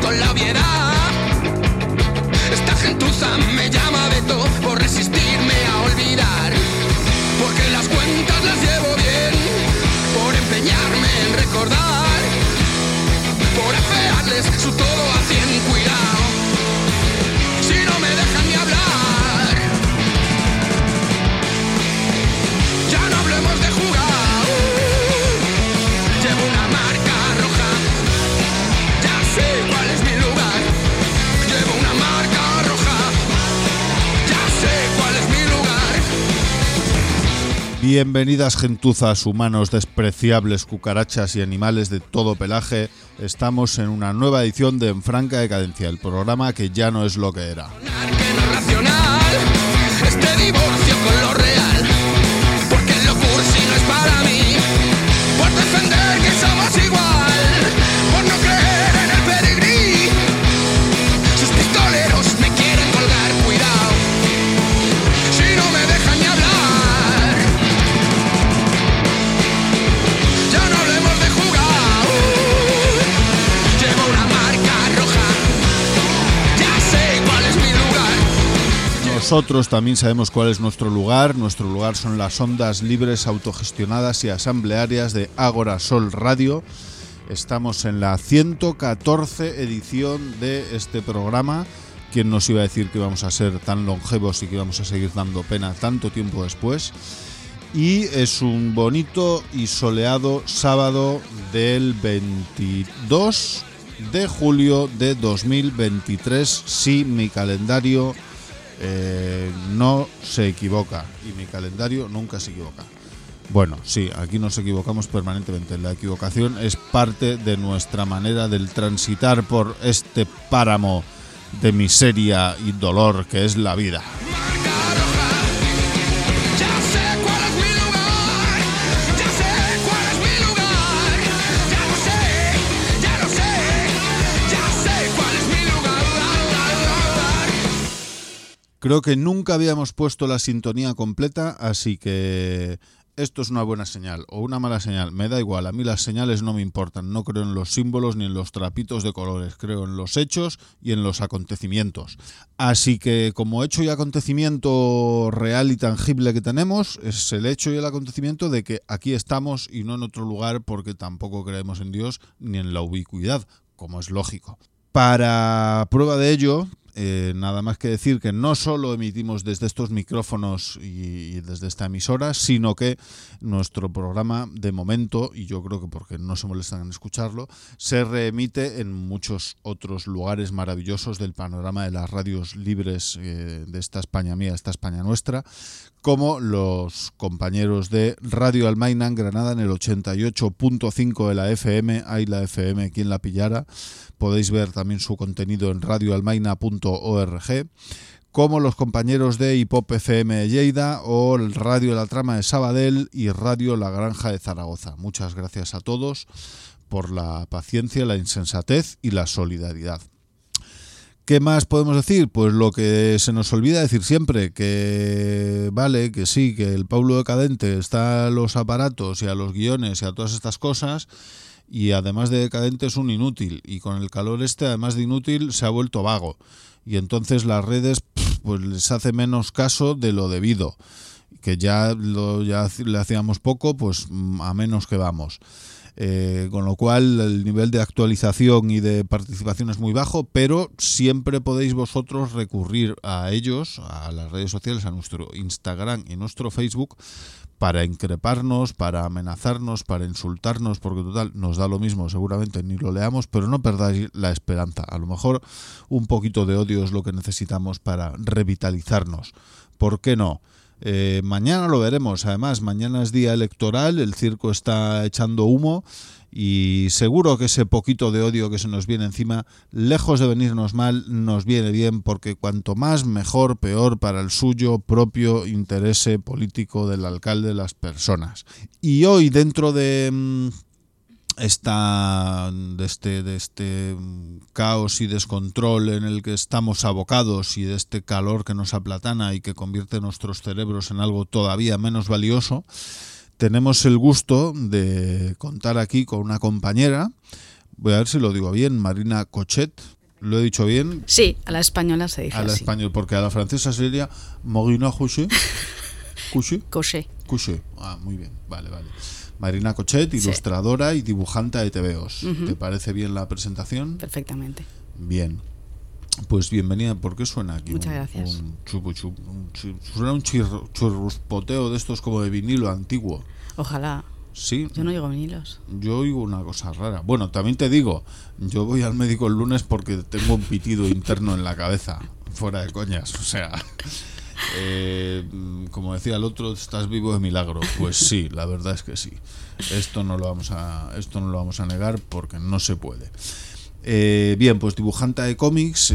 con la obviedad. Esta gentuza me llama Beto por resistirme a olvidar, porque las cuentas las llevo bien, por empeñarme en recordar, por afearles su todo a 100. Cuidado, si no me dejan ni hablar. Ya no hablemos de jugar. Llevo una marca roja, ya sé cuál es mi lugar. Llevo una marca roja, ya sé cuál es mi lugar. Bienvenidas gentuzas, humanos despreciables, cucarachas y animales de todo pelaje. Estamos en una nueva edición de En Franca Decadencia, el programa que ya no es lo que era. Que no es racional este divorcio con lo real, porque lo cursi no es para mí, por defender que somos igual, por no creer en el pedigrí. Sus pistoleros me quieren colgar, cuidado, si no me dejan ni hablar. Ya no hablemos de jugar. Llevo una marca roja, ya sé cuál es mi lugar. Nosotros también sabemos cuál es nuestro lugar. Nuestro lugar son las ondas libres, autogestionadas y asamblearias de Ágora Sol Radio. Estamos en la 114 edición de este programa. ¿Quién nos iba a decir que íbamos a ser tan longevos y que íbamos a seguir dando pena tanto tiempo después? Y es un bonito y soleado sábado del 22 de julio de 2023. Sí, mi calendario no se equivoca y mi calendario nunca se equivoca. Bueno, sí, aquí nos equivocamos permanentemente. La equivocación es parte de nuestra manera del transitar por este páramo de miseria y dolor que es la vida. Marca roja, ya sé cuál es mi lugar, ya sé cuál es mi lugar, ya lo sé, ya lo sé, ya sé cuál es mi lugar. Creo que nunca habíamos puesto la sintonía completa, así que esto es una buena señal o una mala señal, me da igual, a mí las señales no me importan, no creo en los símbolos ni en los trapitos de colores, creo en los hechos y en los acontecimientos. Así que como hecho y acontecimiento real y tangible que tenemos, es el hecho y el acontecimiento de que aquí estamos y no en otro lugar, porque tampoco creemos en Dios ni en la ubicuidad, como es lógico. Para prueba de ello, nada más que decir que no solo emitimos desde estos micrófonos y desde esta emisora, sino que nuestro programa de momento, y yo creo que porque no se molestan en escucharlo, se reemite en muchos otros lugares maravillosos del panorama de las radios libres de esta España mía, esta España nuestra, como los compañeros de Radio Almaina en Granada en el 88.5 de la FM, hay la FM quien la pillara. Podéis ver también su contenido en radioalmaina.org, como los compañeros de Hipop FM de Lleida o el Radio La Trama de Sabadell y Radio La Granja de Zaragoza. Muchas gracias a todos por la paciencia, la insensatez y la solidaridad. ¿Qué más podemos decir? Pues lo que se nos olvida decir siempre, que vale, que sí, que el Paulo decadente está a los aparatos y a los guiones y a todas estas cosas, y además de decadente es un inútil, y con el calor además de inútil se ha vuelto vago, y entonces las redes pues les hace menos caso de lo debido, que ya le hacíamos poco, pues a menos que vamos. Con lo cual el nivel de actualización y de participación es muy bajo, pero siempre podéis vosotros recurrir a ellos, a las redes sociales, a nuestro Instagram y nuestro Facebook, para increparnos, para amenazarnos, para insultarnos, porque total nos da lo mismo, seguramente ni lo leamos, pero no perdáis la esperanza. A lo mejor un poquito de odio es lo que necesitamos para revitalizarnos. ¿Por qué no? Mañana lo veremos, además mañana es día electoral, el circo está echando humo y seguro que ese poquito de odio que se nos viene encima, lejos de venirnos mal, nos viene bien, porque cuanto más mejor, peor para el suyo propio interés político del alcalde de las personas. Y hoy, dentro de de este caos y descontrol en el que estamos abocados, y de este calor que nos aplatana y que convierte nuestros cerebros en algo todavía menos valioso, tenemos el gusto de contar aquí con una compañera, voy a ver si lo digo bien, Marina Cochet. ¿Lo he dicho bien? Sí, a la española se dice A la así. española, porque a la francesa sería Marina Cochet. Cochet. Cochet. Ah, muy bien. Vale. Marina Cochet, ilustradora y dibujante de TVOs. ¿Te parece bien la presentación? Perfectamente. Bien. Pues bienvenida. ¿Por qué suena aquí? Muchas gracias. Suena un churruspoteo de estos como de vinilo antiguo. Ojalá. Sí. Yo no oigo vinilos. Yo oigo una cosa rara. Bueno, también te digo, yo voy al médico el lunes porque tengo un pitido interno en la cabeza. Fuera de coñas. O sea, como decía el otro, estás vivo de milagro. Pues sí, la verdad es que sí. Esto no lo vamos a negar porque no se puede. Bien, pues dibujanta de cómics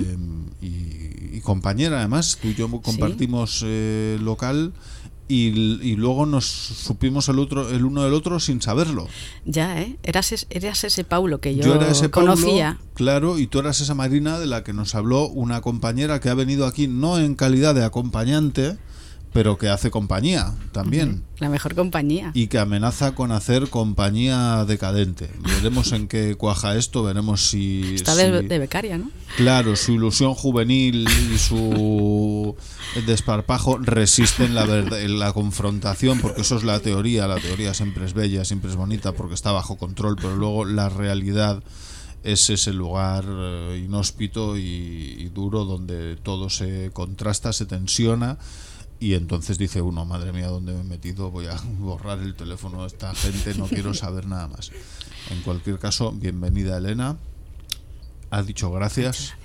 y compañera además. Tú y yo compartimos local. Y luego nos supimos el uno del otro sin saberlo. Ya, eras ese Paulo que yo era ese Paulo, conocía. Claro, y tú eras esa Marina de la que nos habló una compañera que ha venido aquí no en calidad de acompañante, pero que hace compañía también. La mejor compañía. Y que amenaza con hacer compañía decadente. Veremos en qué cuaja esto, veremos si... Está de becaria, ¿no? Claro, su ilusión juvenil y su desparpajo resisten la confrontación, porque eso es la teoría. La teoría siempre es bella, siempre es bonita, porque está bajo control, pero luego la realidad es ese lugar inhóspito y duro donde todo se contrasta, se tensiona. Y entonces dice uno, madre mía, ¿dónde me he metido? Voy a borrar el teléfono de esta gente, no quiero saber nada más. En cualquier caso, bienvenida Elena. Has dicho gracias.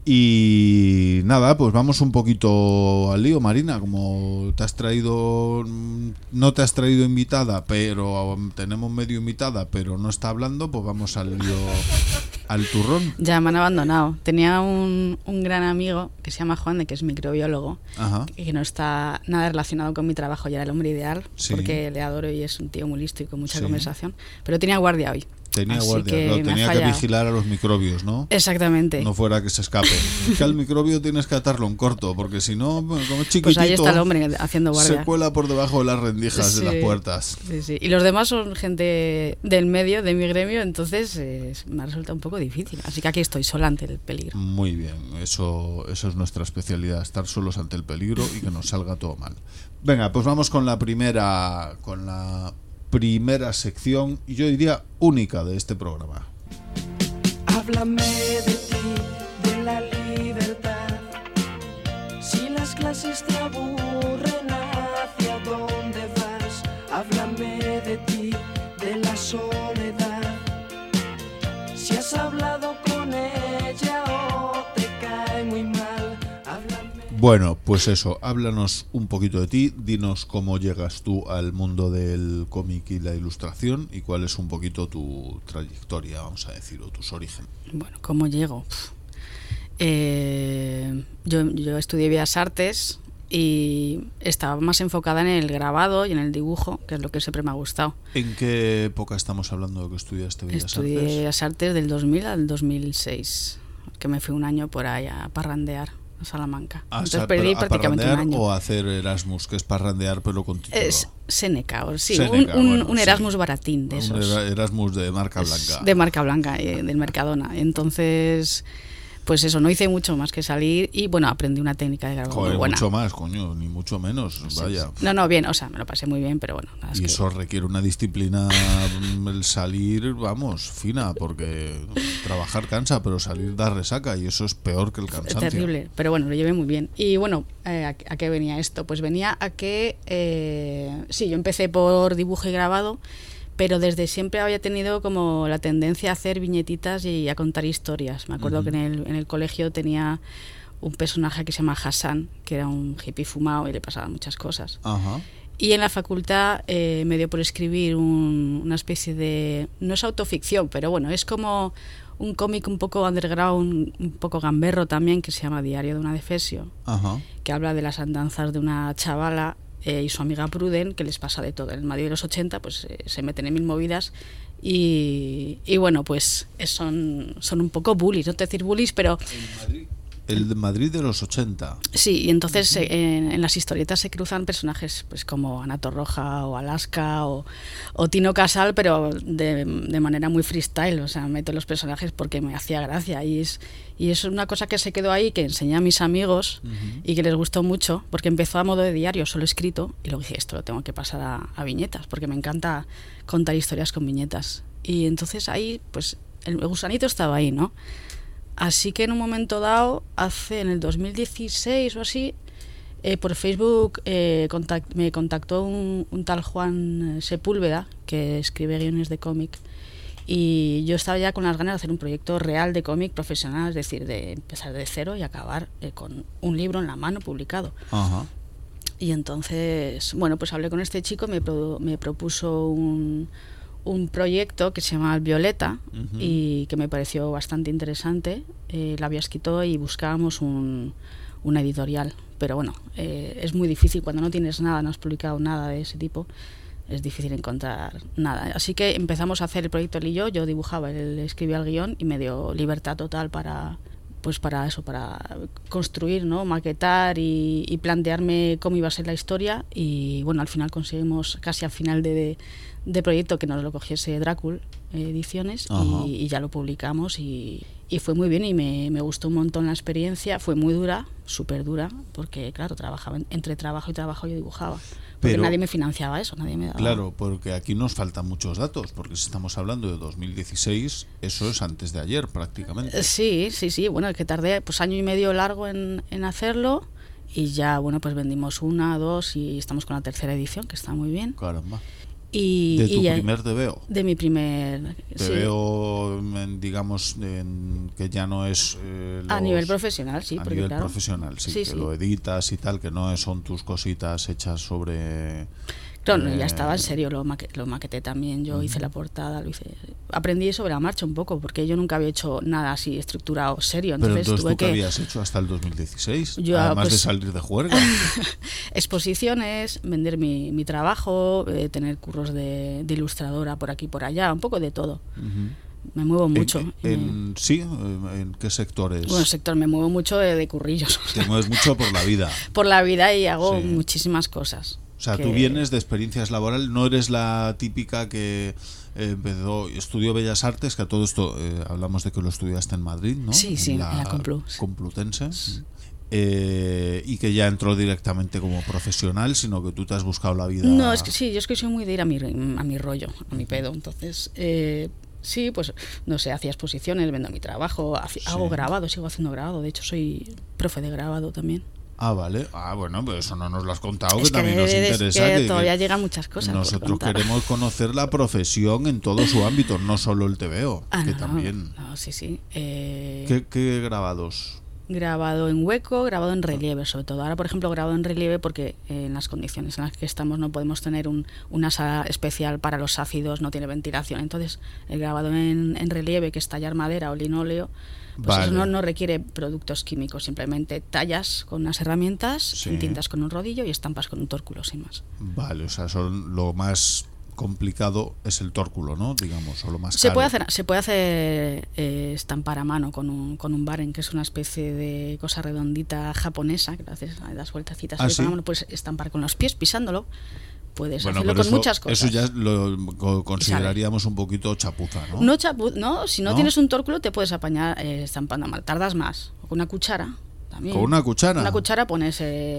Y nada, pues vamos un poquito al lío, Marina. Como no te has traído invitada, pero tenemos medio invitada, pero no está hablando, pues vamos al lío, al turrón. Ya me han abandonado. Tenía un gran amigo que se llama Juan, que es microbiólogo, que no está nada relacionado con mi trabajo, ya era el hombre ideal, porque le adoro y es un tío muy listo y con mucha conversación, pero tenía guardia hoy. Tenía que vigilar a los microbios, ¿no? Exactamente. No fuera que se escape. Es que al microbio tienes que atarlo en corto, porque si no, como es chiquitito, pues ahí está el hombre haciendo guardia. Se cuela por debajo de las rendijas de las puertas. Sí. Y los demás son gente del medio, de mi gremio, entonces me resulta un poco difícil. Así que aquí estoy, sola ante el peligro. Muy bien, eso es nuestra especialidad, estar solos ante el peligro y que nos salga todo mal. Venga, pues vamos con la primera sección, y yo diría única de este programa. Háblame de ti, de la libertad. Si las clases te aburren, ¿hacia dónde vas? Háblame de ti, de la soledad. Si has hablado con ella o te cae muy mal, háblame. Bueno, pues eso, háblanos un poquito de ti, dinos cómo llegas tú al mundo del cómic y la ilustración y cuál es un poquito tu trayectoria, vamos a decir, o tus orígenes. Bueno, ¿cómo llego? Yo estudié Bellas Artes y estaba más enfocada en el grabado y en el dibujo, que es lo que siempre me ha gustado. ¿En qué época estamos hablando de que estudiaste Bellas Artes? Estudié Bellas Artes del 2000 al 2006, que me fui un año por ahí a parrandear a Salamanca. Entonces perdí prácticamente un año. ¿O hacer Erasmus, que es parrandear pero con título? Es Seneca, sí, Seneca, un Erasmus baratín de esos. Un Erasmus de marca blanca. De marca blanca, del Mercadona. Entonces, pues eso, no hice mucho más que salir y bueno, aprendí una técnica de grabado muy buena. Mucho más, coño, ni mucho menos, vaya. No, bien, o sea, me lo pasé muy bien, pero bueno. Y eso requiere una disciplina, el salir, vamos, fina, porque trabajar cansa, pero salir da resaca y eso es peor que el cansancio. Es terrible, pero bueno, lo llevé muy bien. Y bueno, ¿a qué venía esto? Pues venía a que, sí, yo empecé por dibujo y grabado, pero desde siempre había tenido como la tendencia a hacer viñetitas y a contar historias. Me acuerdo que en el colegio tenía un personaje que se llama Hassan, que era un hippie fumado y le pasaban muchas cosas. Y en la facultad me dio por escribir una especie de... no es autoficción, pero bueno, es como un cómic un poco underground, un poco gamberro también, que se llama Diario de una Defesio, que habla de las andanzas de una chavala y su amiga Pruden, que les pasa de todo. En el Madrid de los 80 pues se meten en mil movidas y bueno, pues son un poco bullies, no te decir bullies, pero... ¿En Madrid? El de Madrid de los 80. Sí, y entonces en las historietas se cruzan personajes pues como Ana Torroja o Alaska o Tino Casal, pero de manera muy freestyle. O sea, meto los personajes porque me hacía gracia. Y es una cosa que se quedó ahí, que enseñé a mis amigos y que les gustó mucho, porque empezó a modo de diario, solo escrito, y luego dije, esto lo tengo que pasar a viñetas, porque me encanta contar historias con viñetas. Y entonces ahí, pues el gusanito estaba ahí, ¿no? Así que en un momento dado, en el 2016 o así, por Facebook me contactó un tal Juan Sepúlveda, que escribe guiones de cómic, y yo estaba ya con las ganas de hacer un proyecto real de cómic profesional, es decir, de empezar de cero y acabar con un libro en la mano publicado. Ajá. Y entonces, bueno, pues hablé con este chico, me propuso un proyecto que se llama Violeta y que me pareció bastante interesante. La había escrito y buscábamos una editorial, pero bueno, es muy difícil cuando no tienes nada, no has publicado nada de ese tipo, es difícil encontrar nada. Así que empezamos a hacer el proyecto él y yo dibujaba, él escribía el guión y me dio libertad total para construir, ¿no? Maquetar y plantearme cómo iba a ser la historia. Y bueno, al final conseguimos, casi al final de proyecto, que nos lo cogiese Drácula Ediciones y ya lo publicamos y fue muy bien y me gustó un montón la experiencia. Fue muy dura, súper dura, porque claro, trabajaba entre trabajo y trabajo, yo dibujaba. Porque nadie me financiaba eso, nadie me daba. Claro, porque aquí nos faltan muchos datos, porque si estamos hablando de 2016, eso es antes de ayer prácticamente. Sí, bueno, es que tardé pues año y medio largo en hacerlo y ya, bueno, pues vendimos 1, 2 y estamos con la 3ª edición, que está muy bien. Caramba. ¿De tu primer TVO? De mi primer TVO, digamos, que ya no es... a nivel profesional, sí. A nivel profesional, sí, que lo editas y tal, que no son tus cositas hechas sobre... Claro, ya estaba en serio, lo maqueté también, yo hice la portada, aprendí sobre la marcha un poco, porque yo nunca había hecho nada así estructurado, serio. Entonces, ¿pero entonces tú qué habías hecho hasta el 2016? Además de salir de juerga. Exposiciones, vender mi trabajo, tener curros de ilustradora por aquí y por allá, un poco de todo. Me muevo mucho. ¿En qué sectores? Bueno, sector, me muevo mucho de currillos. Te mueves mucho por la vida. Por la vida y hago muchísimas cosas. O sea, tú vienes de experiencias laborales, no eres la típica que estudió Bellas Artes, que a todo esto hablamos de que lo estudiaste en Madrid, ¿no? Sí, en la Complutense. Y que ya entró directamente como profesional, sino que tú te has buscado la vida. No, es que sí, yo es que soy muy de ir a mi rollo, a mi pedo. Entonces, sí, pues no sé, hacía exposiciones, vendo mi trabajo, hago grabado, sigo haciendo grabado. De hecho, soy profe de grabado también. Ah, vale. Ah, bueno, pues eso no nos lo has contado, que también nos interesa. Que todavía llegan muchas cosas. Nosotros queremos conocer la profesión en todo su ámbito, no solo el TVO, también. No, sí. ¿Qué grabados? Grabado en hueco, grabado en relieve, sobre todo. Ahora, por ejemplo, grabado en relieve porque en las condiciones en las que estamos no podemos tener una sala especial para los ácidos, no tiene ventilación. Entonces, el grabado en relieve, que es tallar madera o linóleo, pues eso no requiere productos químicos, simplemente tallas con unas herramientas, tintas con un rodillo y estampas con un tórculo, sin más. Vale, o sea, lo más complicado es el tórculo, ¿no? Digamos, o lo más caro. Se puede hacer estampar a mano con un baren, que es una especie de cosa redondita japonesa, que das vueltacitas con la mano, puedes estampar con los pies pisándolo. Puedes hacerlo con muchas cosas. Eso ya lo consideraríamos un poquito chapuza, ¿no? No, si no tienes un tórculo te puedes apañar estampando mal. Tardas más. O con una cuchara también. ¿Con una cuchara? Con una cuchara pones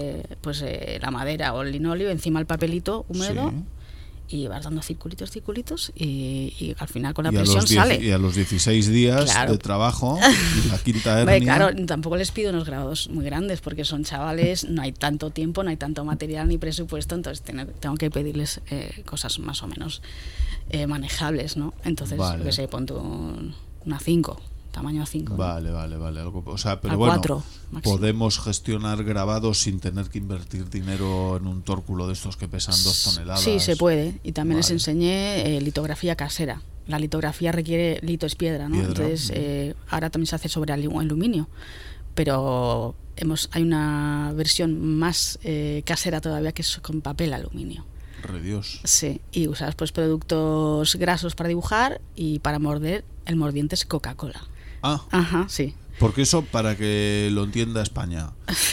la madera o el linóleo encima del papelito húmedo y vas dando circulitos y al final con la presión sale. Y a los 16 días de trabajo, la quinta hernia... Claro, tampoco les pido unos grabados muy grandes porque son chavales, no hay tanto tiempo, no hay tanto material ni presupuesto, entonces tengo que pedirles cosas más o menos manejables, ¿no? Entonces, que sé, pon una 5. Tamaño A5. Vale. O sea, pero A4, bueno, podemos gestionar grabados sin tener que invertir dinero en un tórculo de estos que pesan 2 toneladas. Sí, se puede. Y también les enseñé litografía casera. La litografía requiere lito es piedra, ¿no? Entonces, ahora también se hace sobre aluminio. Pero hay una versión más casera todavía, que es con papel aluminio. Dios. Sí, y usas pues productos grasos para dibujar y para morder, el mordiente es Coca-Cola. Ah. Ajá, sí. Porque eso, para que lo entienda España,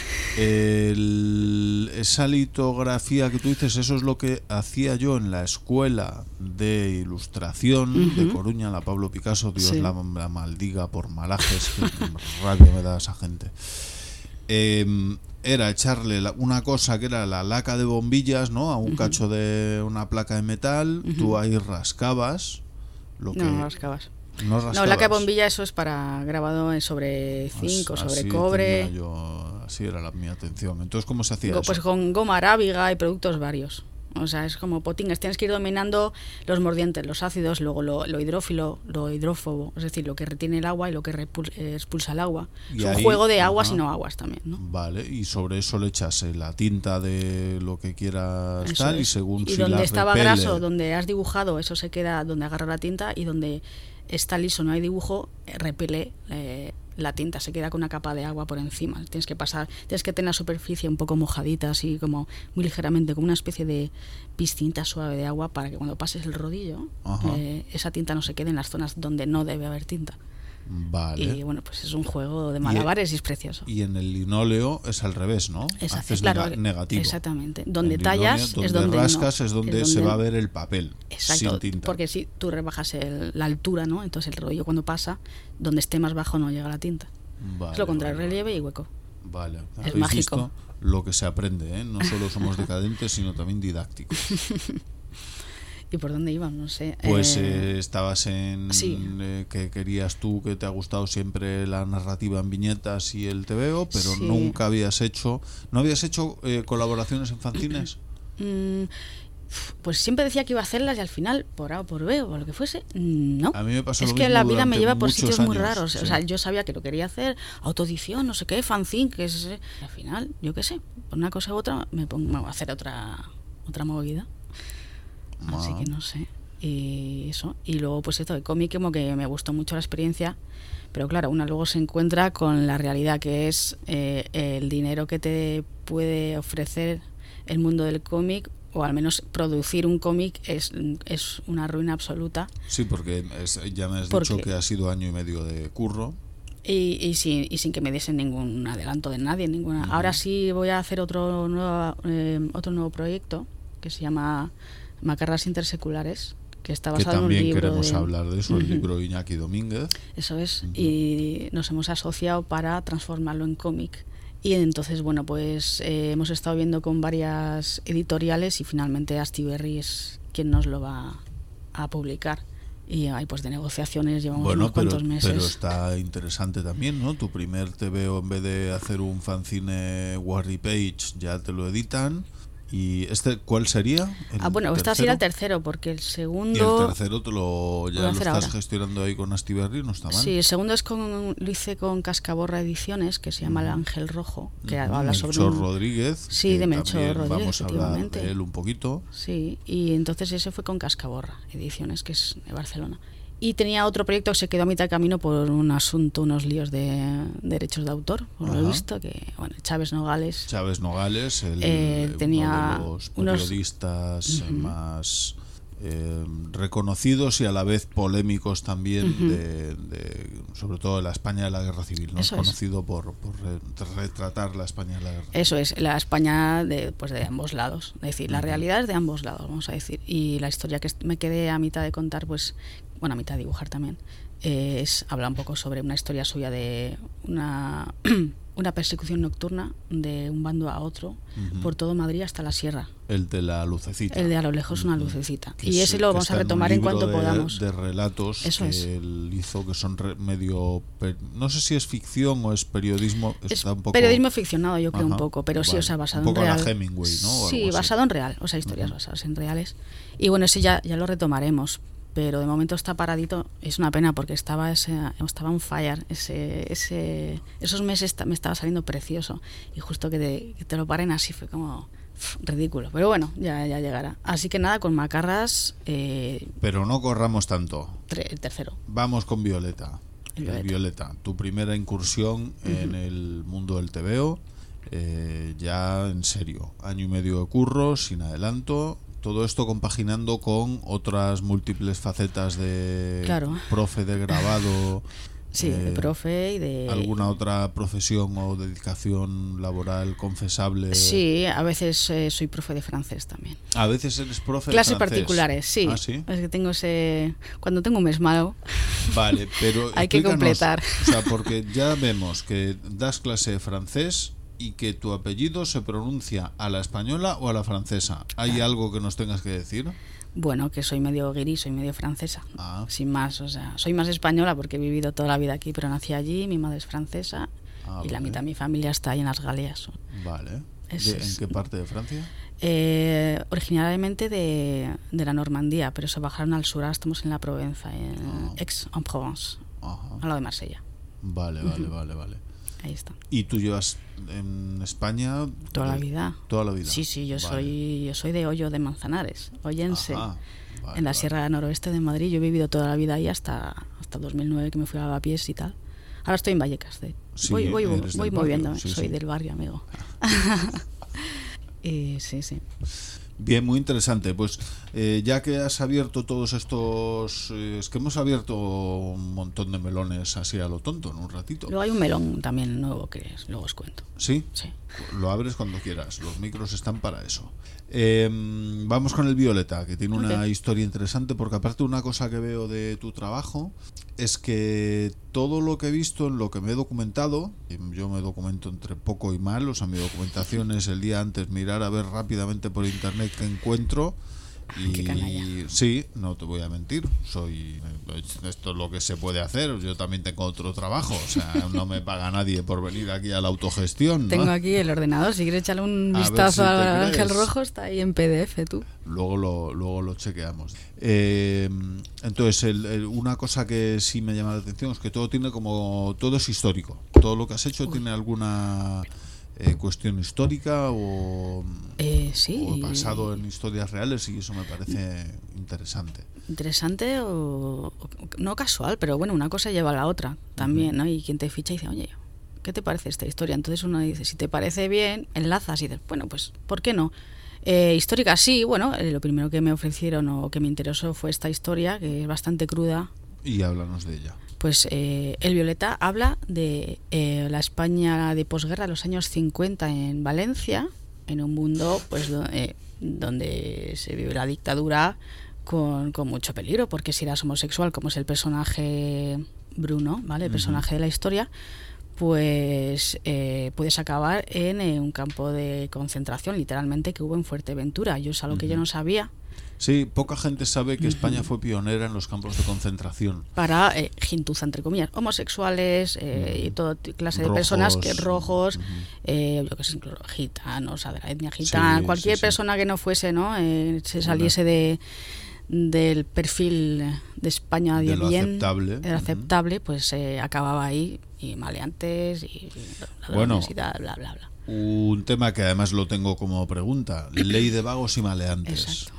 esa litografía que tú dices, eso es lo que hacía yo en la escuela de ilustración de Coruña, la Pablo Picasso, Dios Sí. la maldiga por malajes, que rabia me da esa gente. Era echarle una cosa que era la laca de bombillas, ¿no? A un cacho de una placa de metal, tú ahí rascabas lo que... No rascabas. No No, rascabas. laca de bombilla, eso es para grabado sobre zinc o sobre Así cobre. tenía así era mi atención. Entonces, ¿cómo se hacía Pues eso? con goma arábiga y productos varios. O sea, es como potingas. Tienes que ir dominando los mordientes, los ácidos, luego lo hidrófilo, lo hidrófobo, es decir, lo que retiene el agua y lo que expulsa el agua. Y Es un ahí, juego de aguas ajá. y no aguas también, ¿no? Vale, y sobre eso le echas la tinta de lo que quieras Eso tal, y es. según Y si donde la estaba repele- graso, donde has dibujado, eso se queda donde agarra la tinta, y donde está liso, no hay dibujo, repele la tinta, se queda con una capa de agua por encima. Tienes que tener la superficie un poco mojadita, así como muy ligeramente, como una especie de piscinita suave de agua, para que cuando pases el rodillo, Ajá. esa tinta no se quede en las zonas donde no debe haber tinta. Vale. Y bueno, pues es un juego de malabares y es precioso. Y en el linóleo es al revés, ¿no? Exacto, Haces claro, negativo. exactamente. Donde En tallas linóleo, es donde rascas no, es donde se va a ver el papel. Exacto, Sin tinta. porque si tú rebajas la altura, ¿no? Entonces el rollo cuando pasa, donde esté más bajo no llega la tinta. Vale, Es lo contrario, vale, relieve y hueco. Vale. Es ¿Habéis mágico. visto lo que se aprende, ¿eh? No solo somos decadentes, sino también didácticos. ¿Y por dónde iban? No sé. Pues estabas en sí. Que querías tú, que te ha gustado siempre la narrativa en viñetas y el TVO, pero Sí. nunca habías hecho... ¿No habías hecho colaboraciones en fanzines? Pues siempre decía que iba a hacerlas y al final, por A o por B o por lo que fuese, no. A mí me pasó Es lo que mismo la vida me durante lleva por muchos sitios muy años, raros. sí. O sea, yo sabía que lo quería hacer, autoedición, no sé qué, fanzine, que es... Al final, yo qué sé, por una cosa u otra me pongo a hacer otra movida. Así Ah. que no sé. Y eso. Y luego, pues esto de cómic, como que me gustó mucho la experiencia. Pero claro, una luego se encuentra con la realidad, que es el dinero que te puede ofrecer el mundo del cómic, o al menos producir un cómic es una ruina absoluta. Sí, porque ya me has Porque- dicho que ha sido año y medio de curro. Y sin que me diesen ningún adelanto de nadie, ninguna. Ahora sí voy a hacer otro nuevo proyecto que se llama Macarras Interseculares, que está Que basado en un también libro queremos de... hablar de eso, el Ujú. libro de Iñaki Domínguez. Eso es, y nos hemos asociado para transformarlo en cómic. Y entonces, bueno, pues hemos estado viendo con varias editoriales y finalmente Astiberri es quien nos lo va a publicar. Y ahí pues de negociaciones llevamos unos cuantos meses. Pero está interesante también, ¿no? Tu primer TVO, en vez de hacer un fanzine Warry Page, ya te lo editan. ¿Y cuál sería? Bueno, este sería el tercero, porque el segundo... Y el tercero ya voy a lo hacer estás ahora. gestionando ahí con Astiberri, no está mal. Sí, el segundo lo hice con Cascaborra Ediciones, que se llama El Ángel Rojo, que habla sobre Melchor Rodríguez. Sí, que de Melchor también Rodríguez, vamos a hablar efectivamente. de él un poquito. Sí, y entonces ese fue con Cascaborra Ediciones, que es de Barcelona. Y tenía otro proyecto que se quedó a mitad de camino por un asunto, unos líos de derechos de autor, por lo Ajá. visto, que bueno, Chávez Nogales. Chávez Nogales, tenía uno de los unos- periodistas más reconocidos y a la vez polémicos también, sobre todo de la España de la Guerra Civil, ¿no? Eso es. Conocido por retratar la España de la Guerra Civil. Eso es, la España de ambos lados. Es decir, la realidad es de ambos lados, vamos a decir. Y la historia que me quedé a mitad de contar, pues, bueno, a mitad de dibujar también, habla un poco sobre una historia suya de una persecución nocturna de un bando a otro por todo Madrid hasta la sierra. El de la lucecita. El de a lo lejos una lucecita. Que y es- ese lo que vamos está a retomar en un libro cuanto podamos. de relatos Eso que es. él hizo, que son no sé si es ficción o es periodismo. Es Está un poco, periodismo ficcionado, yo creo, un Ajá, poco, pero sí, vale. o sea, basado Un poco en a real. la Hemingway, ¿no? O Sí, algo así. basado en real, o sea, historias basadas en reales. Y bueno, ese ya lo retomaremos, pero de momento está paradito. Es una pena porque estaba on fire. Esos meses me estaba saliendo precioso, y justo que te lo paren así fue como ridículo. Pero bueno, ya llegará. Así que nada, con Macarras, Pero no corramos tanto. el tercero. Vamos con Violeta. El Violeta. Tu primera incursión en el mundo del TVO, ya en serio. Año y medio de curro, sin adelanto. Todo esto compaginando con otras múltiples facetas de Claro. profe de grabado Sí, de profe y de... ¿Alguna otra profesión o dedicación laboral confesable? Sí, a veces soy profe de francés también. A veces eres profe Clases de francés. particulares, sí. ¿Ah, sí? Es que tengo ese... Cuando tengo un mes malo, Vale, pero hay que explícanos, completar. O sea, porque ya vemos que das clase de francés y que tu apellido se pronuncia a la española o a la francesa. ¿Hay algo que nos tengas que decir? Bueno, que soy medio guiri, soy medio francesa. Ah. Sin más, o sea, soy más española porque he vivido toda la vida aquí, pero nací allí, mi madre es francesa y la Vale. mitad de mi familia está ahí en las Galeas. Vale. Eso ¿En es. qué parte de Francia? Originariamente de la Normandía, pero se bajaron al sur, ahora estamos en la Provenza, en Aix-en-Provence, Ajá. al lado de Marsella. Vale. Ahí está. ¿Y tú llevas en España Toda la vida. Toda la vida? Sí, yo Vale. soy de Hoyo de Manzanares, oyense, Ajá. Vale, en la vale. Sierra Noroeste de Madrid. Yo he vivido toda la vida ahí hasta 2009 que me fui a Lavapiés y tal. Ahora estoy en Vallecas. Sí, Voy eres del moviéndome, barrio, sí, soy sí. del barrio, amigo. Y sí. Bien, muy interesante. Pues ya que has abierto todos estos... es que hemos abierto un montón de melones así a lo tonto en un ratito. Luego hay un melón también nuevo que luego os cuento. ¿Sí? Sí. Lo abres cuando quieras. Los micros están para eso. Vamos con el Violeta, que tiene una Ok. historia interesante, porque aparte una cosa que veo de tu trabajo es que todo lo que he visto, en lo que me he documentado, y yo me documento entre poco y mal, o sea, mi documentación es el día antes mirar a ver rápidamente por internet qué encuentro. Qué canalla. Y sí, no te voy a mentir, esto es lo que se puede hacer. Yo también tengo otro trabajo, o sea, no me paga nadie por venir aquí a la autogestión, ¿no? Tengo aquí el ordenador, si quieres echarle un A ver vistazo si te al Ángel crees. Rojo, está ahí en PDF, tú. Luego lo chequeamos. Entonces, una cosa que sí me llama la atención es que todo es histórico. Todo lo que has hecho tiene alguna cuestión histórica o Sí. o basado en historias reales, y eso me parece interesante. Interesante o no casual, pero bueno, una cosa lleva a la otra también, ¿no? Y quien te ficha dice, oye, ¿qué te parece esta historia? Entonces uno dice, si te parece bien, enlazas y dices, bueno, pues, ¿por qué no? Histórica, sí, bueno, lo primero que me ofrecieron o que me interesó fue esta historia, que es bastante cruda. Y háblanos de ella. Pues el Violeta habla de la España de posguerra, los años 50 en Valencia, en un mundo pues donde se vive la dictadura con mucho peligro, porque si eras homosexual, como es el personaje Bruno, ¿vale? El personaje de la historia, pues puedes acabar en un campo de concentración, literalmente, que hubo en Fuerteventura. Yo es algo que yo no sabía. Sí, poca gente sabe que España fue pionera en los campos de concentración. Para gentuza, entre comillas, homosexuales y toda clase de Rojos, personas, que rojos, ujú. yo que sé, incluso gitanos, de la etnia gitana, Sí, cualquier sí. persona que no fuese, ¿no? Se saliese del perfil de España De lo bien, aceptable. de lo aceptable, pues acababa ahí, y maleantes, y Bueno. ladrones y tal, bla, bla, bla. Un tema que además lo tengo como pregunta: ley de vagos y maleantes. Exacto.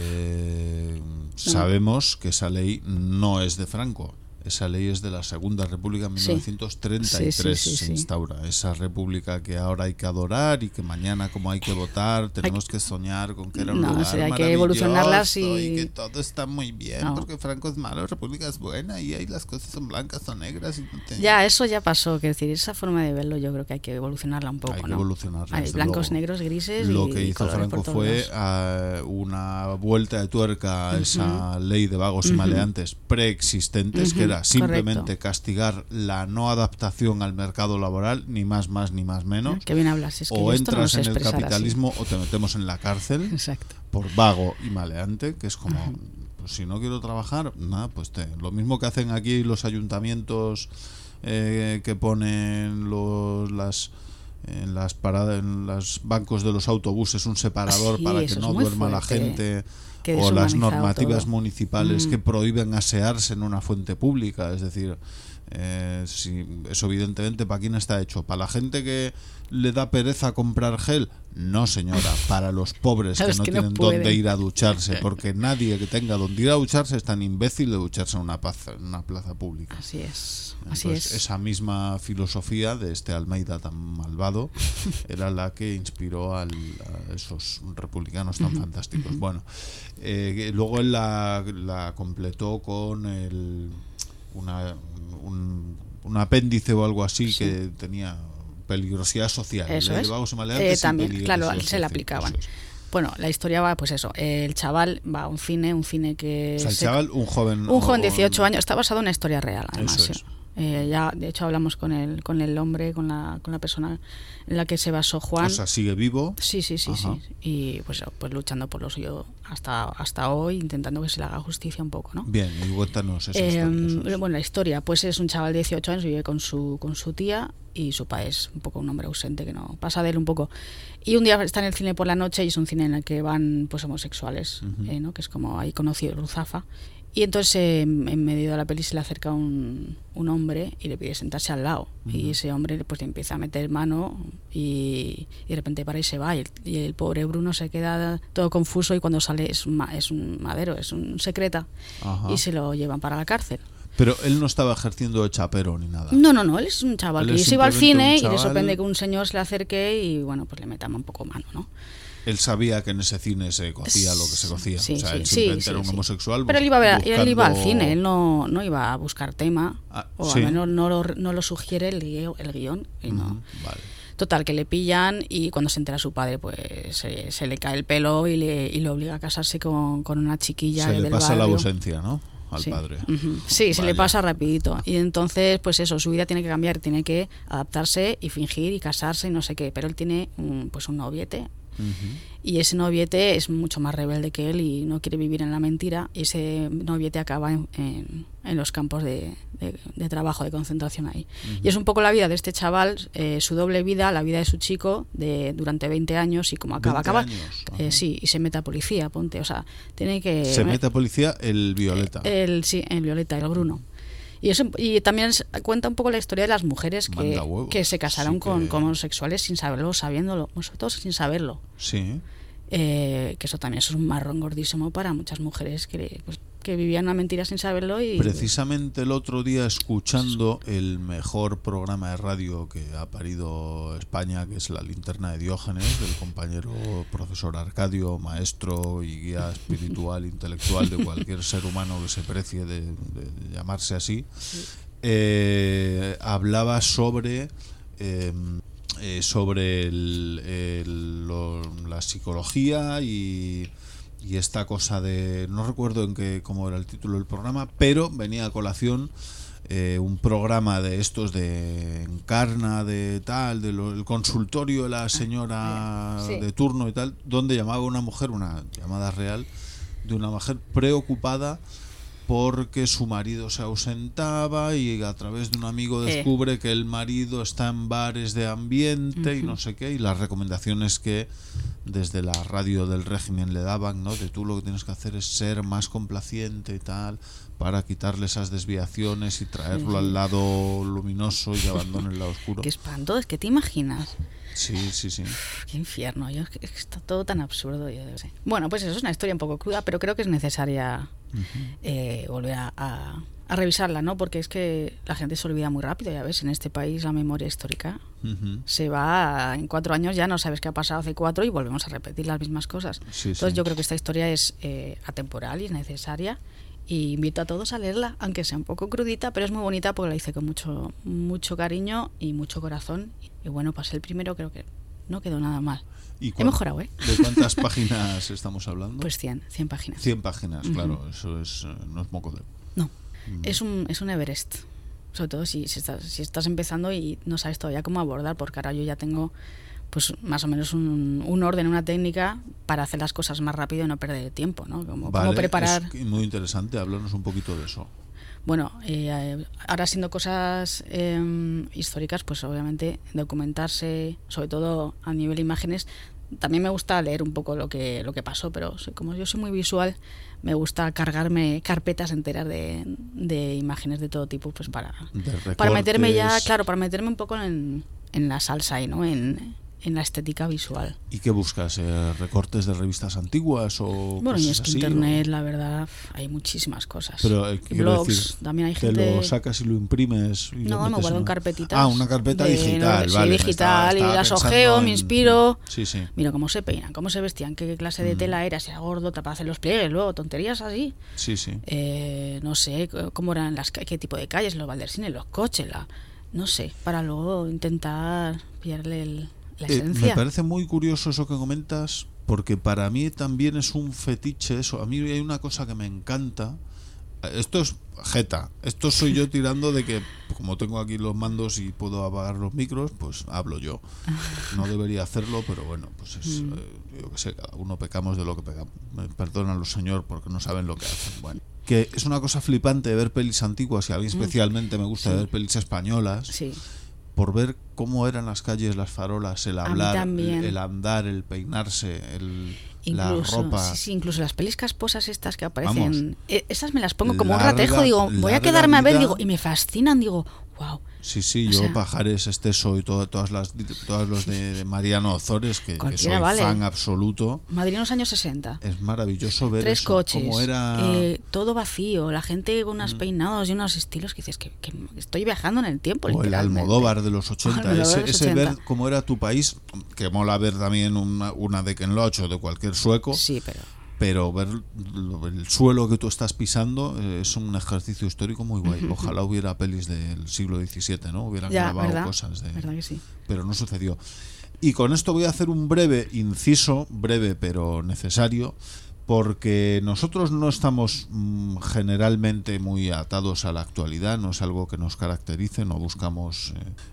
Sabemos que esa ley no es de Franco. Esa ley es de la Segunda República en Sí. 1933. Sí. Se instaura esa república que ahora hay que adorar, y que mañana, como hay que votar, tenemos que soñar con que era un No, lugar sí, hay que maravilloso evolucionarlas y que todo está muy bien, No. porque Franco es malo, República es buena, y ahí las cosas son blancas o negras. Y no te- Ya, eso ya pasó, quiero decir, esa forma de verlo yo creo que hay que evolucionarla un poco, Hay que ¿no? evolucionarla, Hay desde blancos, luego. negros, grises Lo y que hizo colores Franco por todos fue lados. una vuelta de tuerca a esa ley de vagos y maleantes preexistentes, que era simplemente castigar la no adaptación al mercado laboral, ni más ni más menos. Qué bien hablas, es que O yo esto no lo entras sé en el expresar así. capitalismo o te metemos en la cárcel Exacto. por vago y maleante, que es como, pues si no quiero trabajar, nada, pues lo mismo que hacen aquí los ayuntamientos, que ponen en las paradas, en los bancos de los autobuses, un separador Sí, para que eso es no muy duerma la fuerte. gente, Qué o las deshumanizado normativas todo. municipales que prohíben asearse en una fuente pública. Es decir, eso evidentemente, ¿para quién está hecho? ¿Para la gente que le da pereza comprar gel? No, señora, para los pobres que Los no que no tienen pueden. dónde ir a ducharse, porque nadie que tenga dónde ir a ducharse es tan imbécil de ducharse en una plaza pública. Así es. Entonces, esa misma filosofía de este Almeida tan malvado era la que inspiró a esos republicanos tan fantásticos. Bueno, luego él la completó con un apéndice o algo así, Sí. que tenía peligrosidad social. Eso El es. vagos y maleantes y También, claro, peligrosidad se le social. aplicaban. Eso es. Bueno, la historia va, pues eso, el chaval va a un cine que... O sea, el chaval, un joven... Un joven de 18 años, está basado en una historia real, además. Eso Sí. es. Ya, de hecho, hablamos con el hombre, con la persona en la que se basó Juan. O sea, sigue vivo. Sí. Ajá. Y pues luchando por lo suyo hasta hoy, intentando que se le haga justicia un poco, ¿no? Bien, y cuéntanos esa historia, eso es. Bueno, la historia, pues es un chaval de 18 años, vive con su tía, y su padre es un poco un hombre ausente que no pasa de él un poco. Y un día está en el cine por la noche, y es un cine en el que van pues homosexuales, Ujú. ¿no? Que es como ahí conocido Ruzafa. Y entonces en medio de la peli se le acerca un hombre y le pide sentarse al lado. Y ese hombre pues le empieza a meter mano y de repente para y se va. Y el pobre Bruno se queda todo confuso, y cuando sale es un madero, es un secreta. Ajá. Y se lo llevan para la cárcel. Pero él no estaba ejerciendo de chapero ni nada. No, él es un chaval Él que es se iba al simplemente cine un y le chaval. sorprende que un señor se le acerque y bueno, pues le meta un poco mano, ¿no? Él sabía que en ese cine se cocía lo que se cocía. Sí, o sea, sí, él sí, simplemente era un sí. homosexual. Pero él iba al buscando- cine, él no iba a buscar tema, Ah, o sí. al menos no lo sugiere el guión. Y no. Ujú, vale. Total, que le pillan, y cuando se entera su padre, pues se le cae el pelo y le obliga a casarse con una chiquilla Se le del pasa la barrio. ausencia, ¿no? Al Sí. padre. Ujú. Sí, se le Vaya. pasa rapidito. Y entonces, pues eso, su vida tiene que cambiar, tiene que adaptarse y fingir y casarse y no sé qué. Pero él tiene un noviete, Ujú. y ese noviete es mucho más rebelde que él y no quiere vivir en la mentira. Y ese noviete acaba en los campos de trabajo, de concentración ahí. Y es un poco la vida de este chaval, su doble vida, la vida de su chico durante 20 años, y como acaba. 20 años, ajá. Sí, y se mete a policía, ponte. O sea, tiene que... Se mete a policía el Violeta. Sí, en Violeta, el Bruno. Y también cuenta un poco la historia de las mujeres Manda huevos. que se casaron Sí, con que- homosexuales sin saberlo, sabiéndolo, sobre todo sin saberlo. Sí. Que eso también es un marrón gordísimo para muchas mujeres que vivían una mentira sin saberlo. Y Precisamente el otro día, escuchando el mejor programa de radio que ha parido España, que es La Linterna de Diógenes, del compañero profesor Arcadio, maestro y guía espiritual, intelectual de cualquier ser humano que se precie de llamarse así, hablaba sobre la psicología y esta cosa de, no recuerdo cómo era el título del programa, pero venía a colación un programa de estos de Encarna, de tal, el consultorio de la señora sí. de turno y tal, donde llamaba una mujer, una llamada real de una mujer preocupada porque su marido se ausentaba, y a través de un amigo descubre que el marido está en bares de ambiente y no sé qué, y las recomendaciones que desde la radio del régimen le daban, ¿no? De tú lo que tienes que hacer es ser más complaciente y tal, para quitarle esas desviaciones y traerlo al lado luminoso y que abandone el lado oscuro. Qué espanto, es que te imaginas. Sí. Qué infierno, es que está todo tan absurdo. Bueno, pues eso es una historia un poco cruda, pero creo que es necesaria volver a revisarla, ¿no? Porque es que la gente se olvida muy rápido, ya ves, en este país la memoria histórica se va, en 4 años ya no sabes qué ha pasado hace 4 y volvemos a repetir las mismas cosas. Sí, Entonces sí. yo creo que esta historia es atemporal y es necesaria, y invito a todos a leerla, aunque sea un poco crudita, pero es muy bonita porque la hice con mucho cariño y mucho corazón. Y bueno, pasé el primero, creo que no quedó nada mal. ¿Y He mejorado, ¿eh? ¿De cuántas páginas estamos hablando? Pues 100 páginas. 100 páginas, claro, eso es, no es moco de... No, es un Everest. Sobre todo si estás empezando y no sabes todavía cómo abordar, porque ahora yo ya tengo pues más o menos un orden, una técnica para hacer las cosas más rápido y no perder tiempo, ¿no? Cómo preparar. Es muy interesante, háblanos un poquito de eso. Bueno, ahora siendo cosas históricas, pues obviamente documentarse, sobre todo a nivel de imágenes. También me gusta leer un poco lo que pasó, pero como yo soy muy visual, me gusta cargarme carpetas enteras de imágenes de todo tipo, pues para meterme ya, claro, para meterme un poco en la salsa ahí, ¿no? En en la estética visual. ¿Y qué buscas? ¿Recortes de revistas antiguas o Bueno, y es que así, internet, la verdad, hay muchísimas cosas. Pero quiero blogs, decir, también hay ¿te gente... lo sacas y lo imprimes? Y lo No, me metes guardo en una- carpetitas. Ah, una carpeta de- digital, sí, vale. digital, y estaba las pensando ojeo, me inspiro. Sí, sí. Miro cómo se peinan, cómo se vestían, qué clase de tela era, si era gordo, para hacer los pliegues, luego tonterías así. Sí, sí. No sé cómo eran qué tipo de calles, los baldersines, los coches, no sé, para luego intentar pillarle la Me esencia. parece muy curioso eso que comentas, porque para mí también es un fetiche eso. A mí hay una cosa que me encanta. Esto es jeta. Esto soy yo tirando de que, como tengo aquí los mandos y puedo apagar los micros, pues hablo yo. No debería hacerlo, pero bueno, pues es, yo qué sé, cada uno pecamos de lo que pecamos. Perdónalo, señor, porque no saben lo que hacen. Bueno, que es una cosa flipante de ver pelis antiguas, y a mí especialmente me gusta ver pelis españolas. Sí. Por ver cómo eran las calles, las farolas, el A mí hablar, también. el andar, el peinarse, la Incluso, ropa. sí, incluso las pelis casposas estas que Vamos. aparecen, esas me las pongo como un Larga- ratejo, digo, voy a larga quedarme a ver, vida. digo, y me fascinan, digo, wow. Sí, sí, O yo sea, Pajares, Esteso y todos los de Mariano Ozores, que Cualquiera soy vale. fan absoluto. Madrid en los años 60. Es maravilloso ver 3 eso, coches, cómo era. todo vacío, la gente con unos peinados y unos estilos que dices que estoy viajando en el tiempo. O el literalmente. Almodóvar de los 80, Almodóvar de los ese 80. ver cómo era tu país, que mola ver también una de Ken Loach o de cualquier sueco. Sí, Pero ver el suelo que tú estás pisando es un ejercicio histórico muy guay. Ojalá hubiera pelis del siglo XVII, ¿no? Hubieran ya, grabado ¿verdad? cosas de... ¿Verdad que sí? Pero no sucedió. Y con esto voy a hacer un breve inciso, breve pero necesario, porque nosotros no estamos generalmente muy atados a la actualidad, no es algo que nos caracterice, no buscamos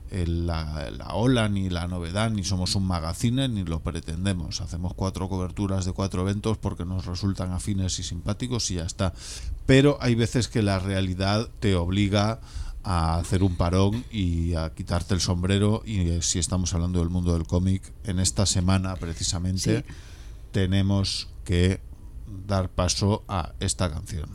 la ola ni la novedad, ni somos un magazine, ni lo pretendemos. Hacemos 4 coberturas de 4 eventos porque nos resultan afines y simpáticos y ya está. Pero hay veces que la realidad te obliga a hacer un parón y a quitarte el sombrero, y si estamos hablando del mundo del cómic, en esta semana precisamente Sí. tenemos que dar paso a esta canción.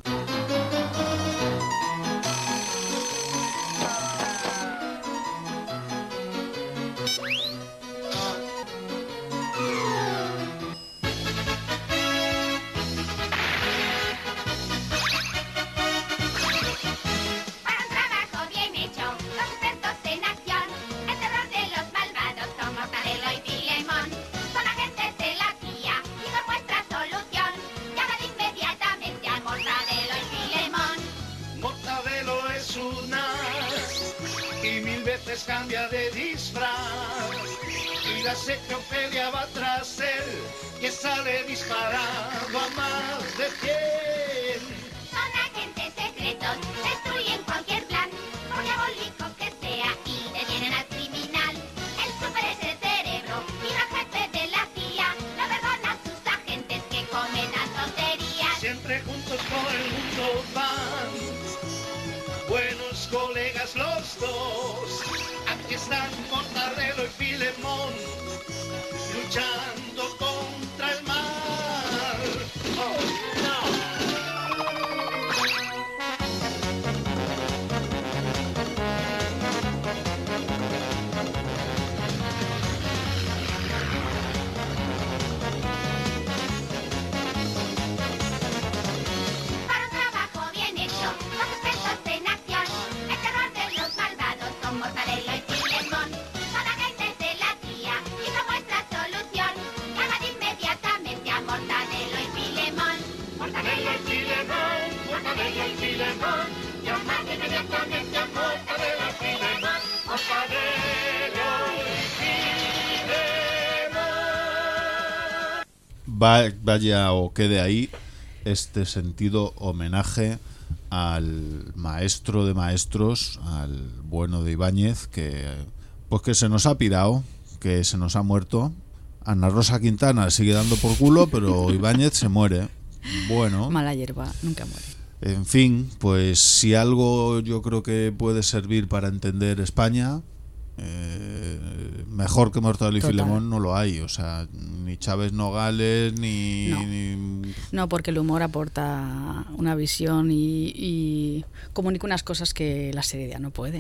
Para un trabajo bien hecho, los expertos en acción, el terror de los malvados son Mortadelo y Filemón. Son agentes de la CIA y con vuestra solución llaman inmediatamente a Mortadelo y Filemón. Mortadelo es un as y 1000 veces cambia de disfraz. Y la secta Ofelia va tras él, que sale disparado a más de 100. Son agentes secretos, destruyen cualquier plan, por diabólico que sea, y detienen al criminal. El super es el cerebro y el jefe de la CIA no perdonan sus agentes que cometan tonterías. Siempre juntos por el mundo van, buenos colegas los dos. Aquí están Mortadelo y Filemón, luchando contra el mal. Oh, no. Para un trabajo bien hecho, los expertos en acción, el terror de los malvados son Mortadelo y Filemón. Son agentes de la CIA y con vuestra solución llaman inmediatamente a Mortadelo y Filemón. Mortadelo y Filemón, Mortadelo y Filemón, llaman inmediatamente a Mortadelo y Filemón. Mortadelo y Filemón. Vaya o quede ahí este sentido homenaje al maestro de maestros, al bueno de Ibáñez, que se nos ha pirado, que se nos ha muerto. Ana Rosa Quintana sigue dando por culo, pero Ibáñez se muere. Bueno, Mala hierba, nunca muere. en fin, pues si algo yo creo que puede servir para entender España, mejor que Mortadelo y Total. Filemón no lo hay. O sea, ni Chávez Nogales, No. ni No, porque el humor aporta una visión y comunica unas cosas que la serie no puede, ¿no?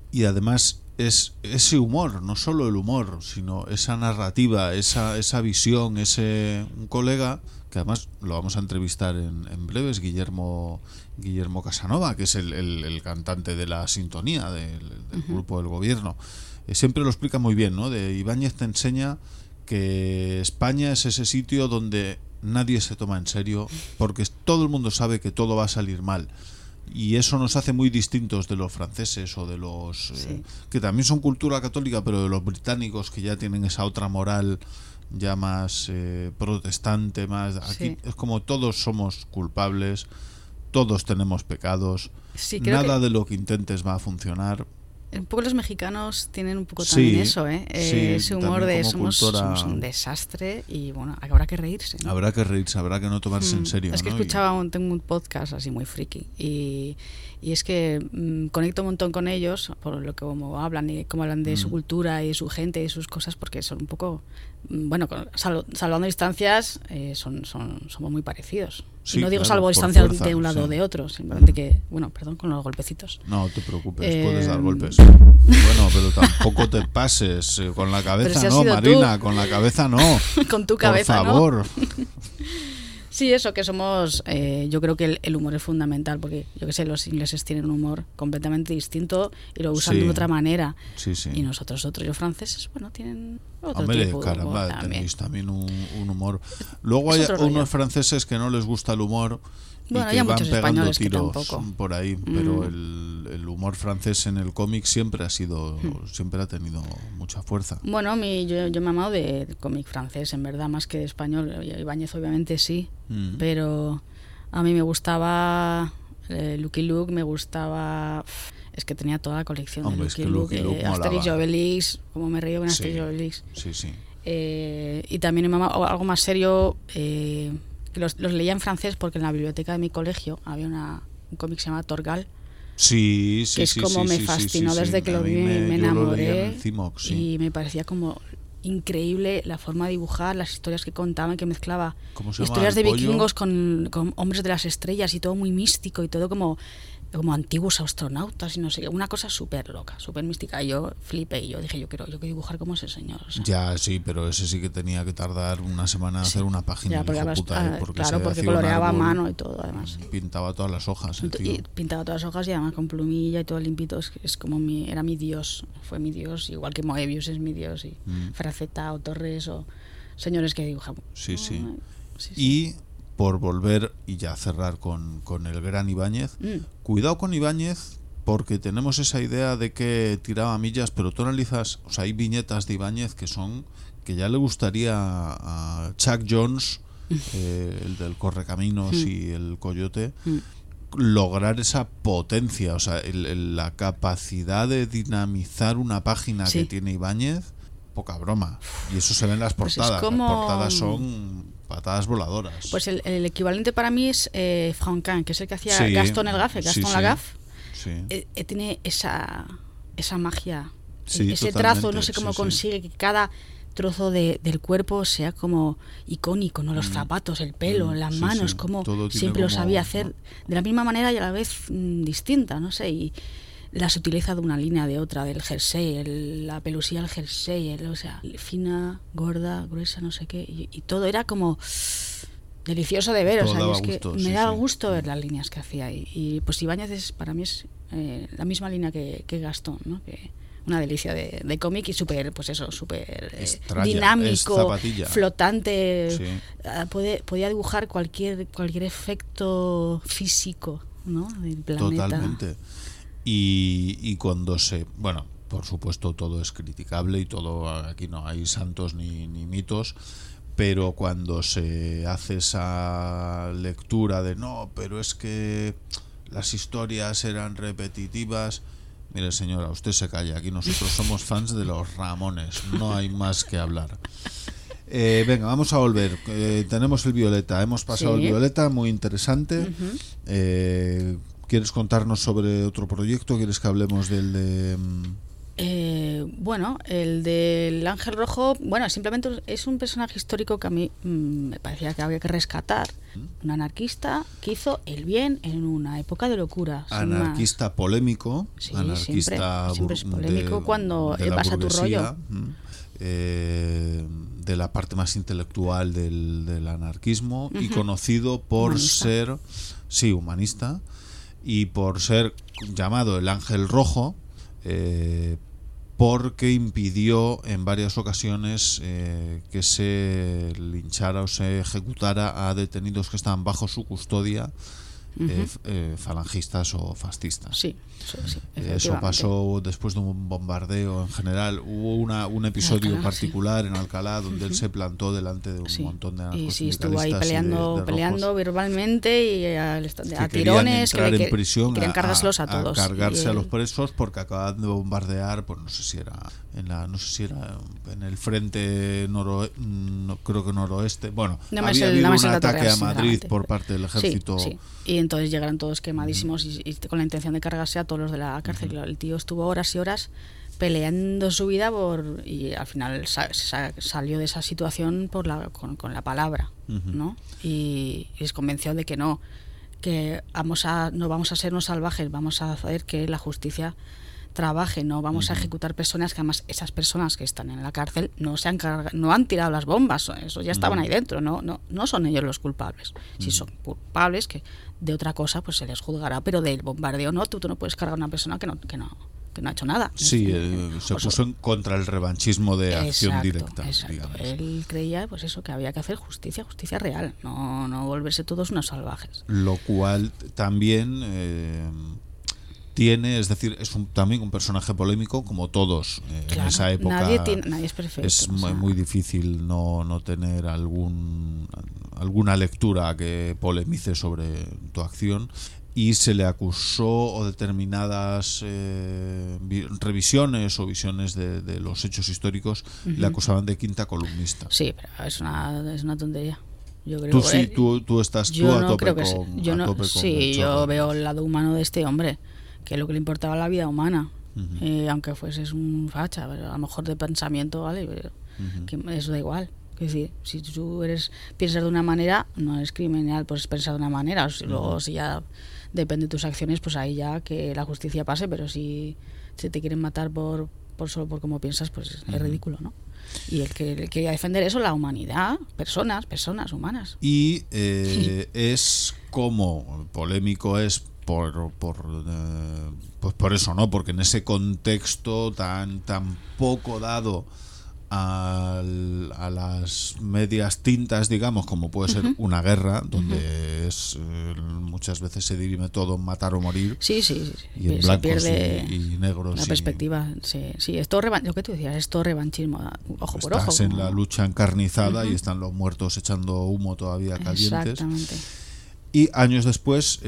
Y además es ese humor, no solo el humor, sino esa narrativa, esa visión, un colega que además lo vamos a entrevistar en breves, Guillermo Casanova, que es el cantante de la sintonía del grupo del gobierno. Siempre lo explica muy bien, ¿no? Ibáñez te enseña que España es ese sitio donde nadie se toma en serio, porque todo el mundo sabe que todo va a salir mal. Y eso nos hace muy distintos de los franceses o de los que también son cultura católica, pero de los británicos, que ya tienen esa otra moral ya más protestante, más aquí es como todos somos culpables, todos tenemos pecados, nada de lo que intentes va a funcionar. Un poco los mexicanos tienen un poco también eso, ese humor de somos un desastre y bueno, habrá que reírse, ¿no? Habrá que reírse, habrá que no tomarse en serio. Es que ¿no? tengo un podcast así muy friki y es que conecto un montón con ellos por lo que como hablan y cómo hablan de su cultura y de su gente y de sus cosas, porque son un poco, bueno, salvando distancias, somos muy parecidos. Sí, y no digo claro, salvo distancias fuerza, de un lado o de otro, simplemente que, bueno, perdón con los golpecitos. No te preocupes, puedes dar golpes. Bueno, pero tampoco te pases con la cabeza, no, Marina, con la cabeza no. Con tu cabeza, por favor. ¿no? Sí, eso que somos, yo creo que el humor es fundamental, porque yo que sé, los ingleses tienen un humor completamente distinto y lo usan de otra manera. Sí. Y nosotros, los franceses, bueno, tienen otro Hombre, tipo de humor caramba, también. tenéis también un humor. Luego hay unos franceses que no les gusta el humor y bueno, que hay van muchos pegando españoles tiros que tampoco. por ahí, pero el humor francés en el cómic siempre ha tenido mucha fuerza. Bueno, yo me he amado de cómic francés, en verdad, más que de español. Ibáñez obviamente sí, pero a mí me gustaba Lucky Luke, me gustaba... Es que tenía toda la colección. Hombre, de Lucky Luke, Asterix y Obelix, como me río con Asterix y Obelix. Sí. Y también me amaba algo más serio, que los leía en francés, porque en la biblioteca de mi colegio había un cómic que se llama Torgal. Sí, que es como me fascinó desde que lo vi, me enamoré y me parecía como increíble la forma de dibujar, las historias que contaban, que mezclaba historias de vikingos con hombres de las estrellas y todo muy místico y todo como antiguos astronautas y no sé qué, una cosa súper loca, súper mística. Y yo flipé y yo dije, yo quiero dibujar como ese señor, o sea. Ya, sí, pero ese sí que tenía que tardar una semana en hacer una página. Ya, porque porque claro, porque coloreaba a mano y todo, además. Pintaba todas las hojas. Y pintaba todas las hojas y además con plumilla y todo limpito. Es como era mi dios, fue mi dios, igual que Moebius es mi dios, y Fraceta o Torres o señores que dibujan. Sí. Y por volver y ya cerrar con el gran Ibáñez, cuidado con Ibáñez, porque tenemos esa idea de que tiraba millas, pero tú analizas, o sea, hay viñetas de Ibáñez que ya le gustaría a Chuck Jones, el del Correcaminos y el Coyote, lograr esa potencia, o sea, la capacidad de dinamizar una página que tiene Ibáñez, poca broma. Y eso se ve en las portadas. Pues las portadas son patadas voladoras. Pues el equivalente para mí es Franquin, que es el que hacía Gastón el Gafe, Gastón Lagaffe. Tiene esa magia, ese trazo, no sé cómo consigue que cada trozo del cuerpo sea como icónico, ¿no? Los zapatos, el pelo, las manos, como siempre lo sabía hacer de la misma manera y a la vez distinta, no sé, y la sutileza de una línea de otra, del jersey, la pelusía del jersey, o sea, fina, gorda, gruesa, no sé qué, y todo era como delicioso de ver, o sea, es que me daba gusto ver las líneas que hacía y pues Ibáñez para mí es la misma línea que Gastón, ¿no? Que una delicia de cómic y súper, pues eso, súper dinámico, flotante, podía dibujar cualquier efecto físico, ¿no? Del planeta. Totalmente. Y cuando bueno, por supuesto todo es criticable y todo, aquí no hay santos ni mitos, pero cuando se hace esa lectura de no, pero es que las historias eran repetitivas, mire señora, usted se calla, aquí nosotros somos fans de los Ramones, no hay más que hablar. Venga, vamos a volver. Tenemos el Violeta, hemos pasado el Violeta, muy interesante. ¿Quieres contarnos sobre otro proyecto? ¿Quieres que hablemos del de Bueno, el del Ángel Rojo, bueno, simplemente es un personaje histórico que a mí me parecía que había que rescatar. Un anarquista que hizo el bien en una época de locura. sin más. Anarquista polémico, Sí, anarquista siempre es polémico cuando de la vas a tu burguesía, rollo. De la parte más intelectual del anarquismo y conocido por Humanista. ser, sí, humanista, y por ser llamado el Ángel Rojo, porque impidió en varias ocasiones que se linchara o se ejecutara a detenidos que estaban bajo su custodia, falangistas o fascistas. Sí, Eso efectivamente. pasó después de un bombardeo en general. Hubo un episodio Alcalá, particular en Alcalá donde él se plantó delante de un Sí. montón de Y sí, estuvo ahí anarcosindicalistas y de peleando rojos verbalmente y a que tirones, querían que entrar en prisión querían cargárselos a todos. cargarse Y a los él- presos porque acababan de bombardear, pues no sé si era en el frente creo que noroeste. Bueno, No me había sé- habido no me un sé el dato ataque real, a Madrid sinceramente. por parte del ejército. Sí, sí. Y entonces llegaron todos quemadísimos y con la intención de cargarse a todos los de la cárcel. El tío estuvo horas y horas peleando su vida y al final salió de esa situación con la palabra, ¿no? Y se convenció de que no vamos a ser unos salvajes, vamos a hacer que la justicia trabaje, no vamos a ejecutar personas que además esas personas que están en la cárcel no han tirado las bombas, eso ya estaban ahí dentro, no son ellos los culpables. Si son culpables, que de otra cosa pues se les juzgará, pero del bombardeo no, tú no puedes cargar a una persona que no ha hecho nada. Sí, se puso en contra el revanchismo de acción directa, exacto. digamos. Él creía pues eso, que había que hacer justicia real, no volverse todos unos salvajes. Lo cual también es decir, es también un personaje polémico como todos en esa época. Nadie es perfecto. Es muy difícil no tener alguna lectura que polemice sobre tu acción. Y se le acusó determinadas revisiones o visiones de los hechos históricos, le acusaban de quinta columnista. Sí, pero es una tontería. Yo creo Tú sí, tú estás yo a no tope creo que con, yo a no, tope con sí, el yo chorro. veo el lado humano de este hombre, que lo que le importaba la vida humana, aunque fueses un facha, pero a lo mejor de pensamiento, vale, pero que eso da igual. Es decir, si tú piensas de una manera, no eres criminal, pues pensar de una manera. Luego, si ya depende de tus acciones, pues ahí ya que la justicia pase, pero si te quieren matar solo por cómo piensas, pues es ridículo, ¿no? Y el que quería defender eso, la humanidad, personas humanas. Y es como polémico es pues por eso, ¿no? Porque en ese contexto tan poco dado a las medias tintas, digamos, como puede ser una guerra, donde muchas veces se dirime todo en matar o morir. Sí. Y en Se blancos pierde y negros. la perspectiva. Sí, es todo lo que tú decías, es todo revanchismo, ojo por ojo. Estás en la lucha encarnizada y están los muertos echando humo todavía calientes. Exactamente. Y años después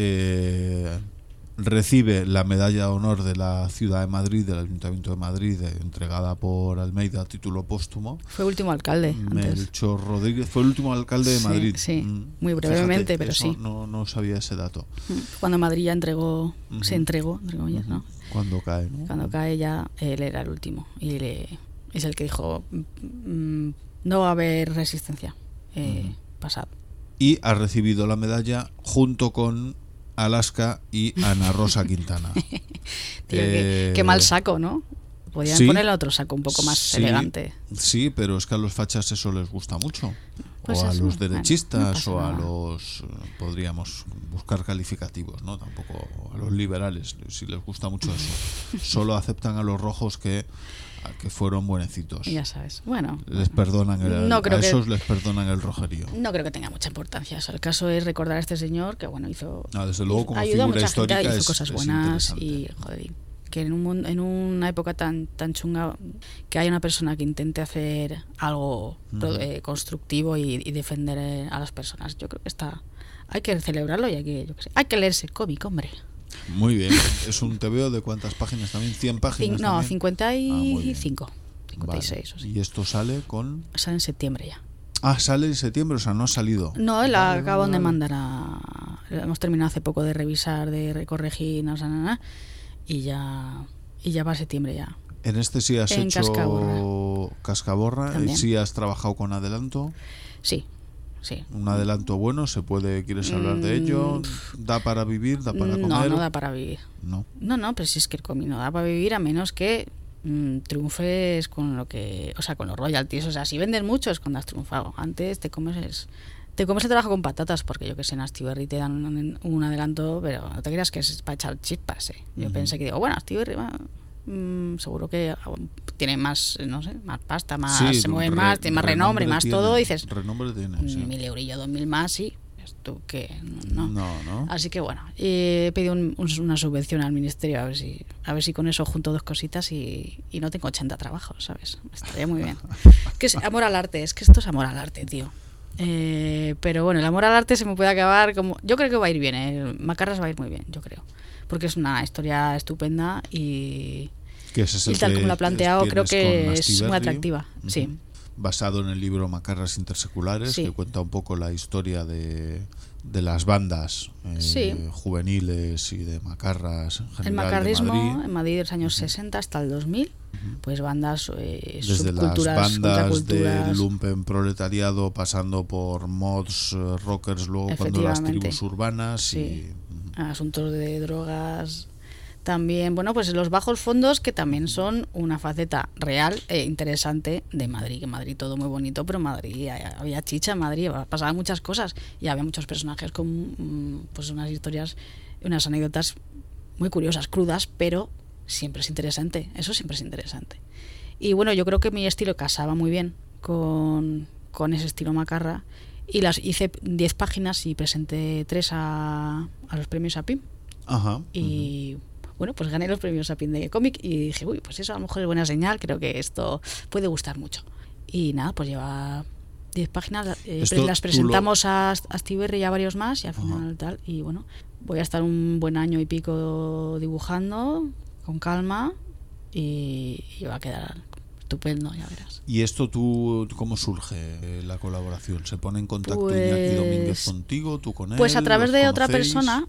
recibe la medalla de honor de la Ciudad de Madrid, del Ayuntamiento de Madrid, entregada por Almeida a título póstumo. Fue último alcalde antes. Melchor Rodríguez fue el último alcalde de Madrid. Sí, muy brevemente, pero eso sí. No sabía ese dato. Cuando Madrid ya se entregó, entre comillas, ¿no? Cuando cae, ¿no? Cuando cae ya, él era el último. Y es el que dijo, no va a haber resistencia. Pasad. Y ha recibido la medalla junto con Alaska y Ana Rosa Quintana. Tío, qué mal saco, ¿no? Podían sí, ponerle otro saco un poco más sí, elegante. Sí, pero es que a los fachas eso les gusta mucho. Pues o a eso, los derechistas, bueno, no pasa o a nada. los... podríamos buscar calificativos, ¿no? Tampoco a los liberales, si les gusta mucho eso. Solo aceptan a los rojos que fueron buenecitos. Ya sabes. Bueno, Les perdonan no a esos les perdonan el rojerío. no creo que tenga mucha importancia. O sea, el caso es recordar a este señor que, bueno, Desde luego, como ayudó a figura mucha histórica gente, hizo es cosas es buenas interesante. y, joder, que en una época tan chunga, que haya una persona que intente hacer algo constructivo y defender a las personas. Yo creo que hay que celebrarlo y hay que leerse el cómic, hombre. Muy bien. ¿Es un TVO de cuántas páginas también? ¿100 páginas? No, también? 55. Vale. 56 o sí. ¿Y esto sale con...? Sale en septiembre ya. Sale en septiembre, o sea, no ha salido. No, la Vale, acaban de vale. mandar hemos terminado hace poco de revisar, de corregir, y ya para septiembre ya. En este sí has En hecho Cascaborra, También. sí has trabajado con adelanto. Sí. Un adelanto bueno, ¿quieres hablar de ello? ¿Da para vivir? ¿Da para comer? No da para vivir. No. No, pero si es que el cómic no da para vivir a menos que triunfes con lo que, o sea, con los royalties. O sea, si vendes mucho es cuando has triunfado. Antes te comes el trabajo con patatas, porque yo que sé, en Astiberri te dan un adelanto, pero no te creas que es para echar chispas. Yo pensé que bueno, Astiberri seguro que tiene más, no sé, más pasta, más se mueve más, tiene más renombre, más todo, y dices, renombre tiene, sí. 1.000 eurillos, 2.000 más, sí. Tú que no. No. Así que bueno, he pedido una subvención al ministerio a ver si con eso junto 2 cositas y no tengo 80 trabajos, ¿sabes? Estaría muy bien. Que es amor al arte, es que esto es amor al arte, tío. Pero bueno, el amor al arte se me puede acabar como... Yo creo que va a ir bien, Macarras va a ir muy bien, yo creo. Porque es una historia estupenda y tal como la ha planteado, creo que es muy atractiva. Sí. Basado en el libro Macarras Interseculares, que cuenta un poco la historia de las bandas juveniles y de macarras en general. El macarrismo de Madrid. en Madrid de los años 60 hasta el 2000, pues bandas desde las subculturas, bandas del lumpen proletariado, pasando por mods, rockers, luego cuando las tribus urbanas y asuntos de drogas. También, bueno, pues los bajos fondos, que también son una faceta real e interesante de Madrid, que Madrid todo muy bonito, pero Madrid había chicha en Madrid, pasaban muchas cosas y había muchos personajes con pues unas historias, unas anécdotas muy curiosas, crudas, pero siempre es interesante, eso siempre es interesante. Y bueno, yo creo que mi estilo casaba muy bien con ese estilo macarra, y las hice 10 páginas y presenté 3 a los premios APIM. Ajá. Y bueno, pues gané los premios APIM de cómic y dije, uy, pues eso a lo mejor es buena señal, creo que esto puede gustar mucho. Y nada, pues lleva 10 páginas, las presentamos a Astiberri y a varios más, y al final tal, y bueno, voy a estar un buen año y pico dibujando con calma y va a quedar estupendo, ya verás. ¿Y esto tú cómo surge la colaboración? ¿Se pone en contacto Iñaki Domínguez contigo, tú con él? Pues a través de otra conocéis? persona,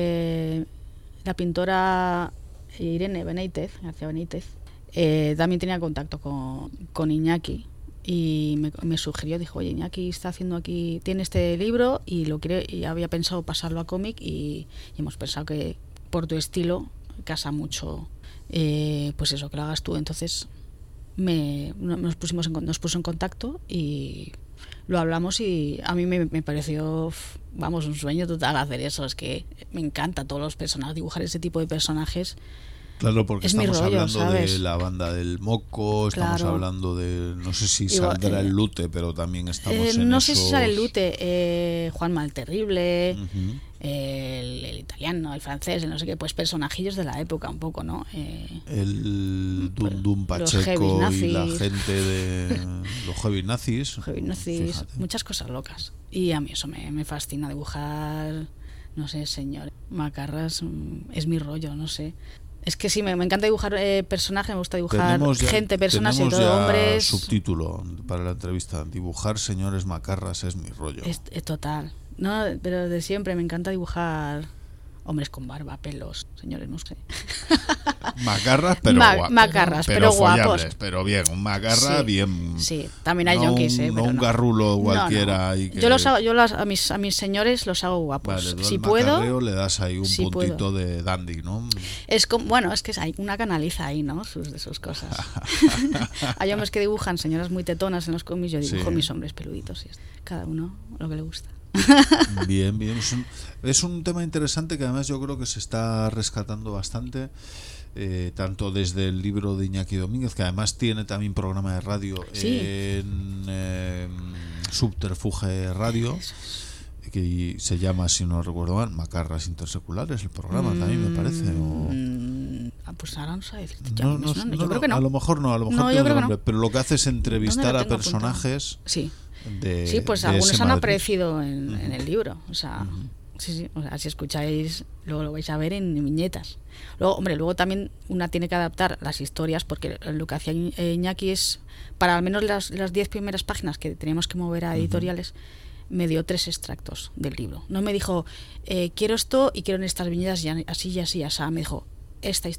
la pintora Irene García Benítez, también tenía contacto con Iñaki y me sugirió, dijo, oye, Iñaki está haciendo aquí, tiene este libro y lo quiere, y había pensado pasarlo a cómic y hemos pensado que por tu estilo casa mucho, pues eso, que lo hagas tú. Entonces nos puso en contacto y lo hablamos, y a mí me pareció, vamos, un sueño total hacer eso. Es que me encanta todos los personajes, dibujar ese tipo de personajes. Claro, porque es estamos rollo, hablando ¿sabes? de la banda del Moco, estamos hablando de, no sé si saldrá el Lute, pero también estamos en no esos... sé si sale el Lute, Juanma el Terrible, el italiano, el francés, el no sé qué, pues personajillos de la época un poco, ¿no? El Dundum los Pacheco heavy y la nazis. gente de los heavy nazis. Fíjate. Muchas cosas locas. Y a mí eso me fascina, dibujar, no sé, señores, macarras, es mi rollo, no sé. Es que sí, me encanta dibujar personajes, me gusta dibujar personas y todo hombres. Subtítulo para la entrevista: dibujar señores macarras es mi rollo. Es total. No, pero de siempre me encanta dibujar hombres con barba, pelos, señores, no sé. Macarras, pero guapos. Macarras, pero guapos. Pero bien, un macarra bien. Sí, también hay yonkis, no un garrulo cualquiera. No. Y que... Yo a mis señores los hago guapos. Vale, si puedo, le das ahí un puntito de dandy, ¿no? Es como, bueno, es que hay una canaliza ahí, ¿no? Sus cosas. Hay hombres que dibujan señoras muy tetonas en los cómics, yo dibujo mis hombres peluditos, y cada uno lo que le gusta. Bien. Es un tema interesante que además yo creo que se está rescatando bastante, tanto desde el libro de Iñaki Domínguez, que además tiene también programa de radio en Subterfuge Radio, que se llama, si no recuerdo mal, Macarras Interseculares, el programa también me parece. Pues ahora no sé decirte. Yo creo que no. A lo mejor no, tiene otro nombre, pero lo que hace es entrevistar a personajes. Sí. Sí, pues algunos han aparecido en el libro, o sea, sí, o sea, si escucháis, luego lo vais a ver en viñetas. Luego también una tiene que adaptar las historias, porque lo que hacía Iñaki es, para al menos las 10 primeras páginas que teníamos que mover a editoriales, me dio 3 extractos del libro. No me dijo, quiero esto y quiero en estas viñetas y así, me dijo, esta historia.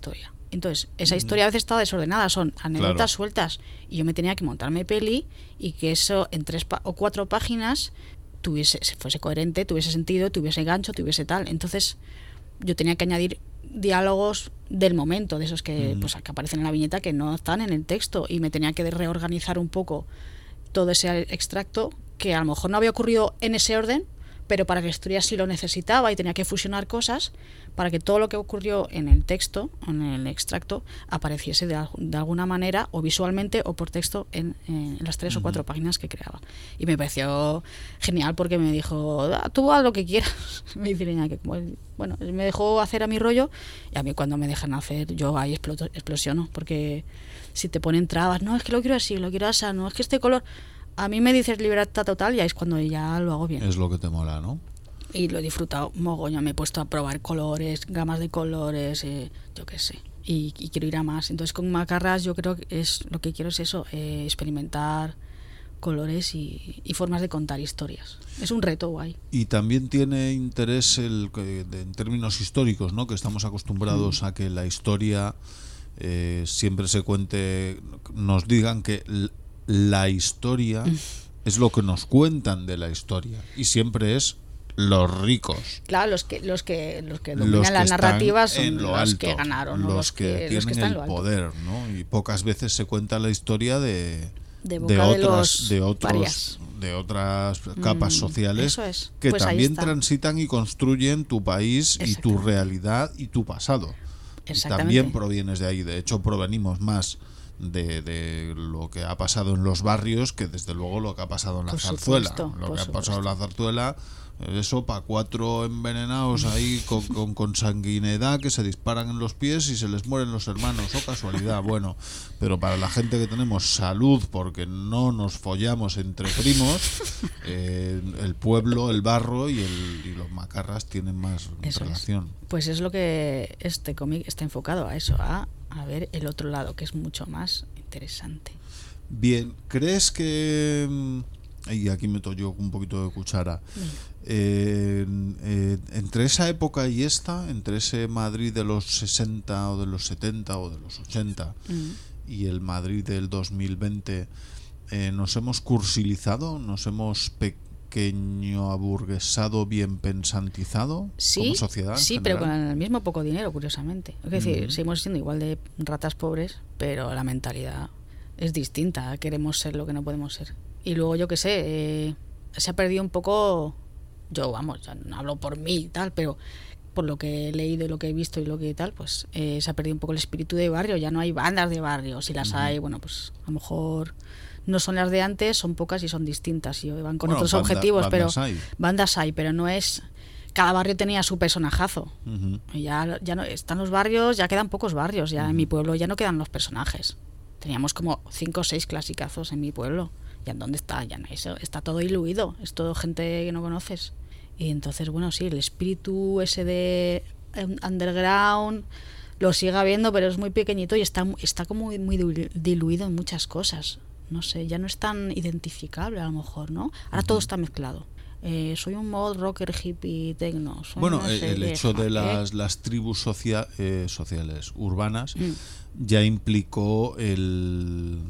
Entonces, esa historia a veces estaba desordenada, son anécdotas Claro. sueltas. Y yo me tenía que montarme peli y que eso en 3 o 4 páginas fuese coherente, tuviese sentido, tuviese gancho, tuviese tal. Entonces, yo tenía que añadir diálogos del momento, de esos que, pues, que aparecen en la viñeta que no están en el texto. Y me tenía que reorganizar un poco todo ese extracto que a lo mejor no había ocurrido en ese orden, pero para que la historia sí lo necesitaba y tenía que fusionar cosas para que todo lo que ocurrió en el texto, en el extracto, apareciese de alguna manera, o visualmente o por texto en las 3 o 4 páginas que creaba. Y me pareció genial porque me dijo, tú haz lo que quieras. Me dice, que bueno, me dejó hacer a mi rollo, y a mí cuando me dejan hacer, yo ahí explosiono, porque si te ponen trabas, no, es que lo quiero así, no, es que este color... A mí me dices libertad total y ahí es cuando ya lo hago bien. Es lo que te mola, ¿no? Y lo he disfrutado mogollón, me he puesto a probar colores, gamas de colores, yo qué sé. Y quiero ir a más. Entonces con Macarras yo creo que lo que quiero es eso, experimentar colores y formas de contar historias. Es un reto guay. Y también tiene interés en términos históricos, ¿no? Que estamos acostumbrados a que la historia siempre se cuente, nos digan que la historia es lo que nos cuentan de la historia, y siempre es los ricos. Claro, los que dominan las narrativas son lo los alto, que ganaron, ¿no? los que tienen están en el lo alto. poder, ¿no? Y pocas veces se cuenta la historia de otras capas sociales eso es. que Pues ahí también está. transitan y construyen tu país y tu realidad y tu pasado. Y Exactamente. también provienes de ahí. De hecho, provenimos más de lo que ha pasado en los barrios que desde luego lo que ha pasado en la Por zarzuela. supuesto, Lo por que ha pasado en supuesto. la zarzuela, eso para 4 envenenados ahí con sanguinidad que se disparan en los pies y se les mueren los hermanos. Oh, casualidad. Bueno, pero para la gente que tenemos salud porque no nos follamos entre primos, el pueblo, el barro y los macarras tienen más Eso relación. Pues es lo que este cómic está enfocado a eso, a ver el otro lado, que es mucho más interesante. Bien, ¿crees que... y aquí meto yo un poquito de cuchara. Entre esa época y esta, entre ese Madrid de los 60 o de los 70 o de los 80 y el Madrid del 2020, ¿nos hemos cursilizado? ¿Nos hemos pequeño aburguesado, bien pensantizado Sí, como sociedad? en sí, pero con general? el mismo poco dinero, curiosamente. Es decir, seguimos siendo igual de ratas pobres, pero la mentalidad es distinta. Queremos ser lo que no podemos ser. Y luego, yo qué sé, se ha perdido un poco... Yo, vamos, ya no hablo por mí y tal, pero por lo que he leído y lo que he visto y lo que tal, pues se ha perdido un poco el espíritu de barrio. Ya no hay bandas de barrio. Si las hay, bueno, pues a lo mejor no son las de antes, son pocas y son distintas y van con Bueno, otros objetivos, bandas pero hay. bandas hay, pero no es... Cada barrio tenía su personajazo. Y ya no están los barrios, ya quedan pocos barrios. Ya en mi pueblo ya no quedan los personajes. Teníamos como 5 o 6 clasicazos en mi pueblo. ¿Ya en dónde está? Ya no, eso está todo diluido. Es todo gente que no conoces. Y entonces, bueno, sí, el espíritu ese de underground lo sigue habiendo, pero es muy pequeñito y está como muy diluido en muchas cosas. No sé, ya no es tan identificable a lo mejor, ¿no? Ahora todo está mezclado. Soy un mod rocker hippie techno. Bueno, el hecho de las tribus sociales urbanas ya implicó el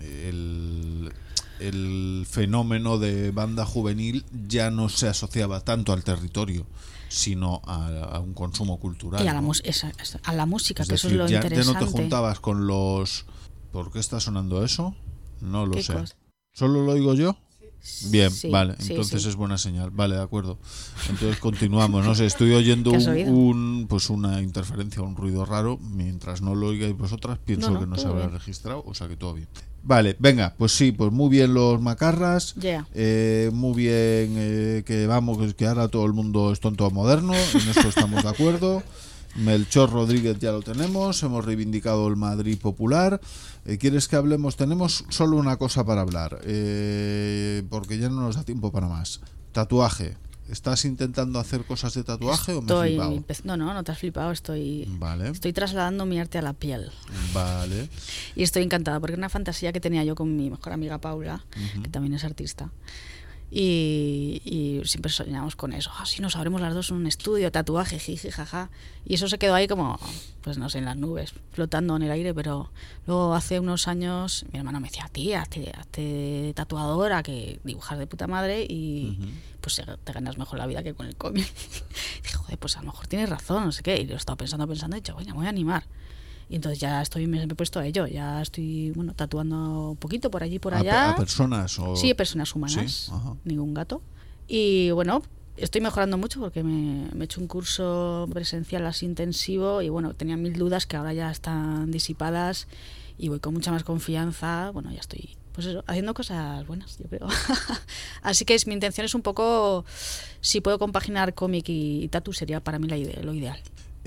fenómeno de banda juvenil, ya no se asociaba tanto al territorio, sino a un consumo cultural. Y a la, ¿no? a la música, Es que decir, eso es lo ya interesante. no te juntabas con los... ¿Por qué está sonando eso? No lo ¿Qué sé. cosa? ¿Solo lo oigo yo? Bien, Sí, vale, sí, entonces sí. es buena señal. Vale, de acuerdo. Entonces continuamos. No sé, estoy oyendo ¿Qué has oído? una interferencia, un ruido raro. Mientras no lo oigáis vosotras, pienso No, que no se todo habrá bien. registrado, o sea que todo bien. Vale, venga, pues sí, pues muy bien los macarras. Yeah. Muy bien que vamos, que ahora todo el mundo es tonto moderno, en eso estamos de acuerdo. Melchor Rodríguez ya lo tenemos, hemos reivindicado el Madrid popular. ¿Quieres que hablemos? Tenemos solo una cosa para hablar, porque ya no nos da tiempo para más. Tatuaje. ¿Estás intentando hacer cosas de tatuaje o me he flipado? No te has flipado. Estoy trasladando mi arte a la piel. Vale. Y estoy encantada porque es una fantasía que tenía yo con mi mejor amiga Paula, que también es artista. Y siempre soñamos con eso. Sí, nos abrimos las dos un estudio, tatuaje, jiji, jaja. Y eso se quedó ahí como, pues no sé, en las nubes, flotando en el aire. Pero luego hace unos años mi hermano me decía, tía, hazte tatuadora, que dibujas de puta madre y pues te ganas mejor la vida que con el cómic. Y dije, joder, pues a lo mejor tienes razón, no sé qué. Y lo he estado pensando y he dicho, bueno, me voy a animar. Y entonces ya me he puesto a ello, ya estoy tatuando un poquito por allí y por allá. ¿A personas? Sí, personas humanas, ¿Sí? ningún gato. Y bueno, estoy mejorando mucho porque me he hecho un curso presencial así intensivo y bueno, tenía 1000 dudas que ahora ya están disipadas y voy con mucha más confianza. Bueno, ya estoy, pues eso, haciendo cosas buenas, yo creo. Así que mi intención es un poco, si puedo compaginar cómic y tatu sería para mí lo ideal.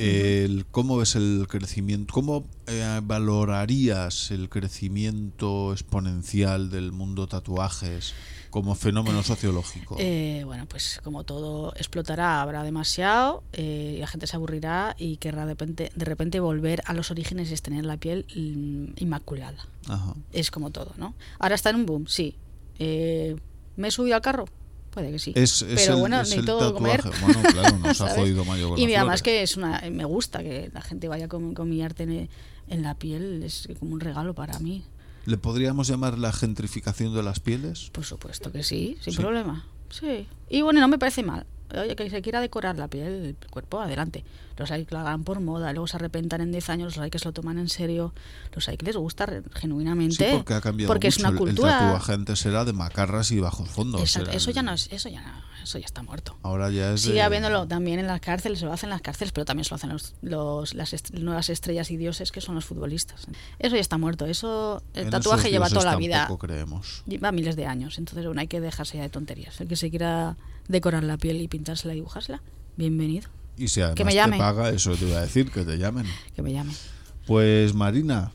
¿Cómo ves el crecimiento? ¿Cómo valorarías el crecimiento exponencial del mundo tatuajes como fenómeno sociológico? Bueno, pues como todo explotará, habrá demasiado, la gente se aburrirá y querrá de repente volver a los orígenes, es tener la piel inmaculada. Ajá. Es como todo, ¿no? Ahora está en un boom, sí. ¿Me he subido al carro? Puede que sí. Pero bueno, necesito comer. Bueno, claro, nos ha jodido Mayo con y las además flores. que me gusta que la gente vaya con mi arte en la piel, es como un regalo para mí. ¿Le podríamos llamar la gentrificación de las pieles? Por supuesto que sí, sin problema. Sí. Y bueno, no me parece mal. Oye, que se quiera decorar la piel, el cuerpo, adelante. Los hay que lo hagan por moda, luego se arrepentan en 10 años, los hay que se lo toman en serio, los hay que les gusta genuinamente. Sí, porque ha cambiado porque mucho. Es una cultura. El tatuaje antes era de macarras y bajos fondos. Exacto, eso ya está muerto. Ahora ya es sigue habiéndolo también en las cárceles, se lo hacen en las cárceles, pero también se lo hacen las nuevas estrellas y dioses que son los futbolistas. Eso ya está muerto. Eso, el tatuaje lleva toda la vida. Tampoco creemos. Lleva miles de años, entonces bueno, hay que dejarse ya de tonterías. El que se quiera decorar la piel y pintársela y dibujársela, bienvenido. Y si además que me llame. te paga, eso te iba a decir, que te llamen. Que me llame. Pues Marina,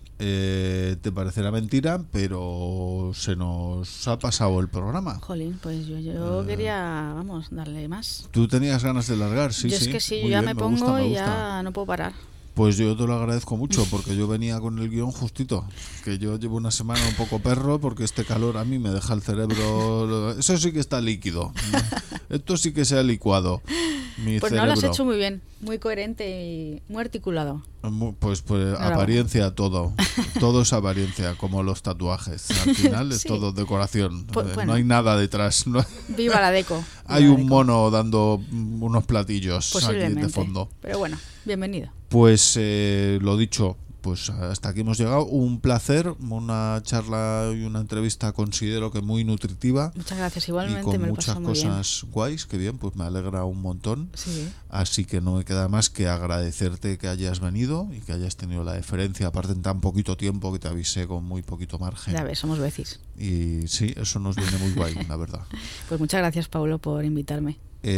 te parecerá mentira, pero se nos ha pasado el programa. Jolín, pues yo quería, darle más. ¿Tú tenías ganas de largar? Sí, yo sí. Es que sí, Muy yo ya bien, me pongo gusta, y ya no puedo parar. Pues yo te lo agradezco mucho porque yo venía con el guión justito, que yo llevo una semana un poco perro porque este calor a mí me deja el cerebro, eso sí que está líquido, esto sí que se ha licuado mi pues cerebro. No lo has hecho muy bien, muy coherente y muy articulado. Pues apariencia todo es apariencia, como los tatuajes, al final es todo decoración, bueno, no hay nada detrás. No. Viva la deco. Hay un mono dando unos platillos aquí de fondo. Pero bueno, bienvenido. Pues lo dicho, pues hasta aquí hemos llegado. Un placer, una charla y una entrevista considero que muy nutritiva. Muchas gracias, igualmente. Y con me muchas lo pasó cosas guays, que bien, pues me alegra un montón. Sí. Así que no me queda más que agradecerte que hayas venido y que hayas tenido la deferencia, aparte en tan poquito tiempo que te avisé con muy poquito margen. Ya ves, somos vecis. Y sí, eso nos viene muy guay, la verdad. Pues muchas gracias, Paulo, por invitarme.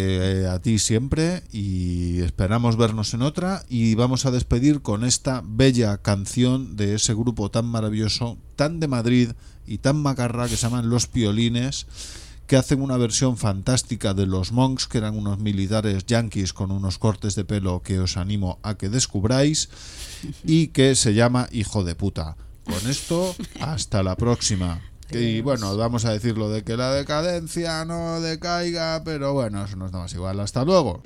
A ti siempre y esperamos vernos en otra y vamos a despedir con esta bella canción de ese grupo tan maravilloso, tan de Madrid y tan macarra que se llaman Los Piolines, que hacen una versión fantástica de Los Monks, que eran unos militares yanquis con unos cortes de pelo que os animo a que descubráis y que se llama Hijo de puta. Con esto, hasta la próxima. Y bueno, vamos a decir lo de que la decadencia no decaiga, pero bueno, eso nos da más igual. Hasta luego.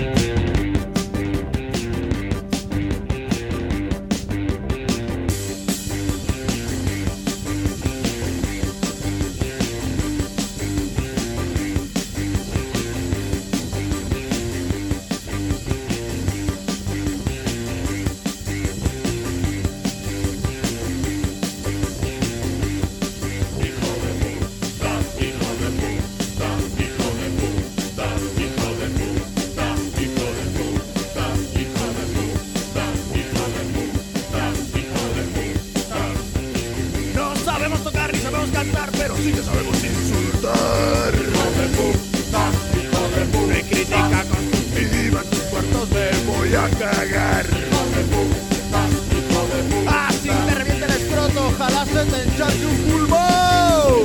Sí que sabemos insultar. Hijo de puta, me critica con tu vida, en tus cuartos me voy a cagar. Así te reviente el escroto, ojalá se te enchache un pulmón.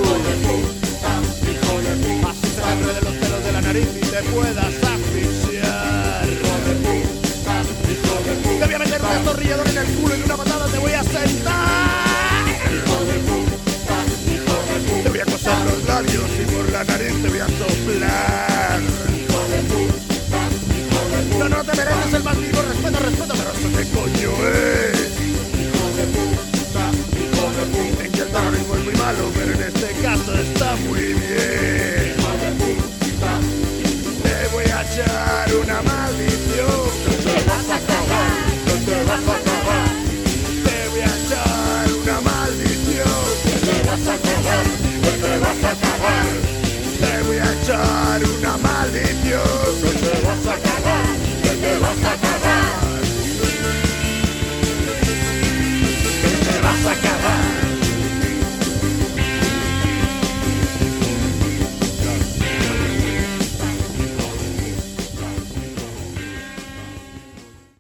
Así se te enrede los pelos de la nariz y te puedas asfixiar. Te voy a meter un destornillador en el culo y de una patada te voy a sentar. Te voy a coser los labios y por la nariz te voy a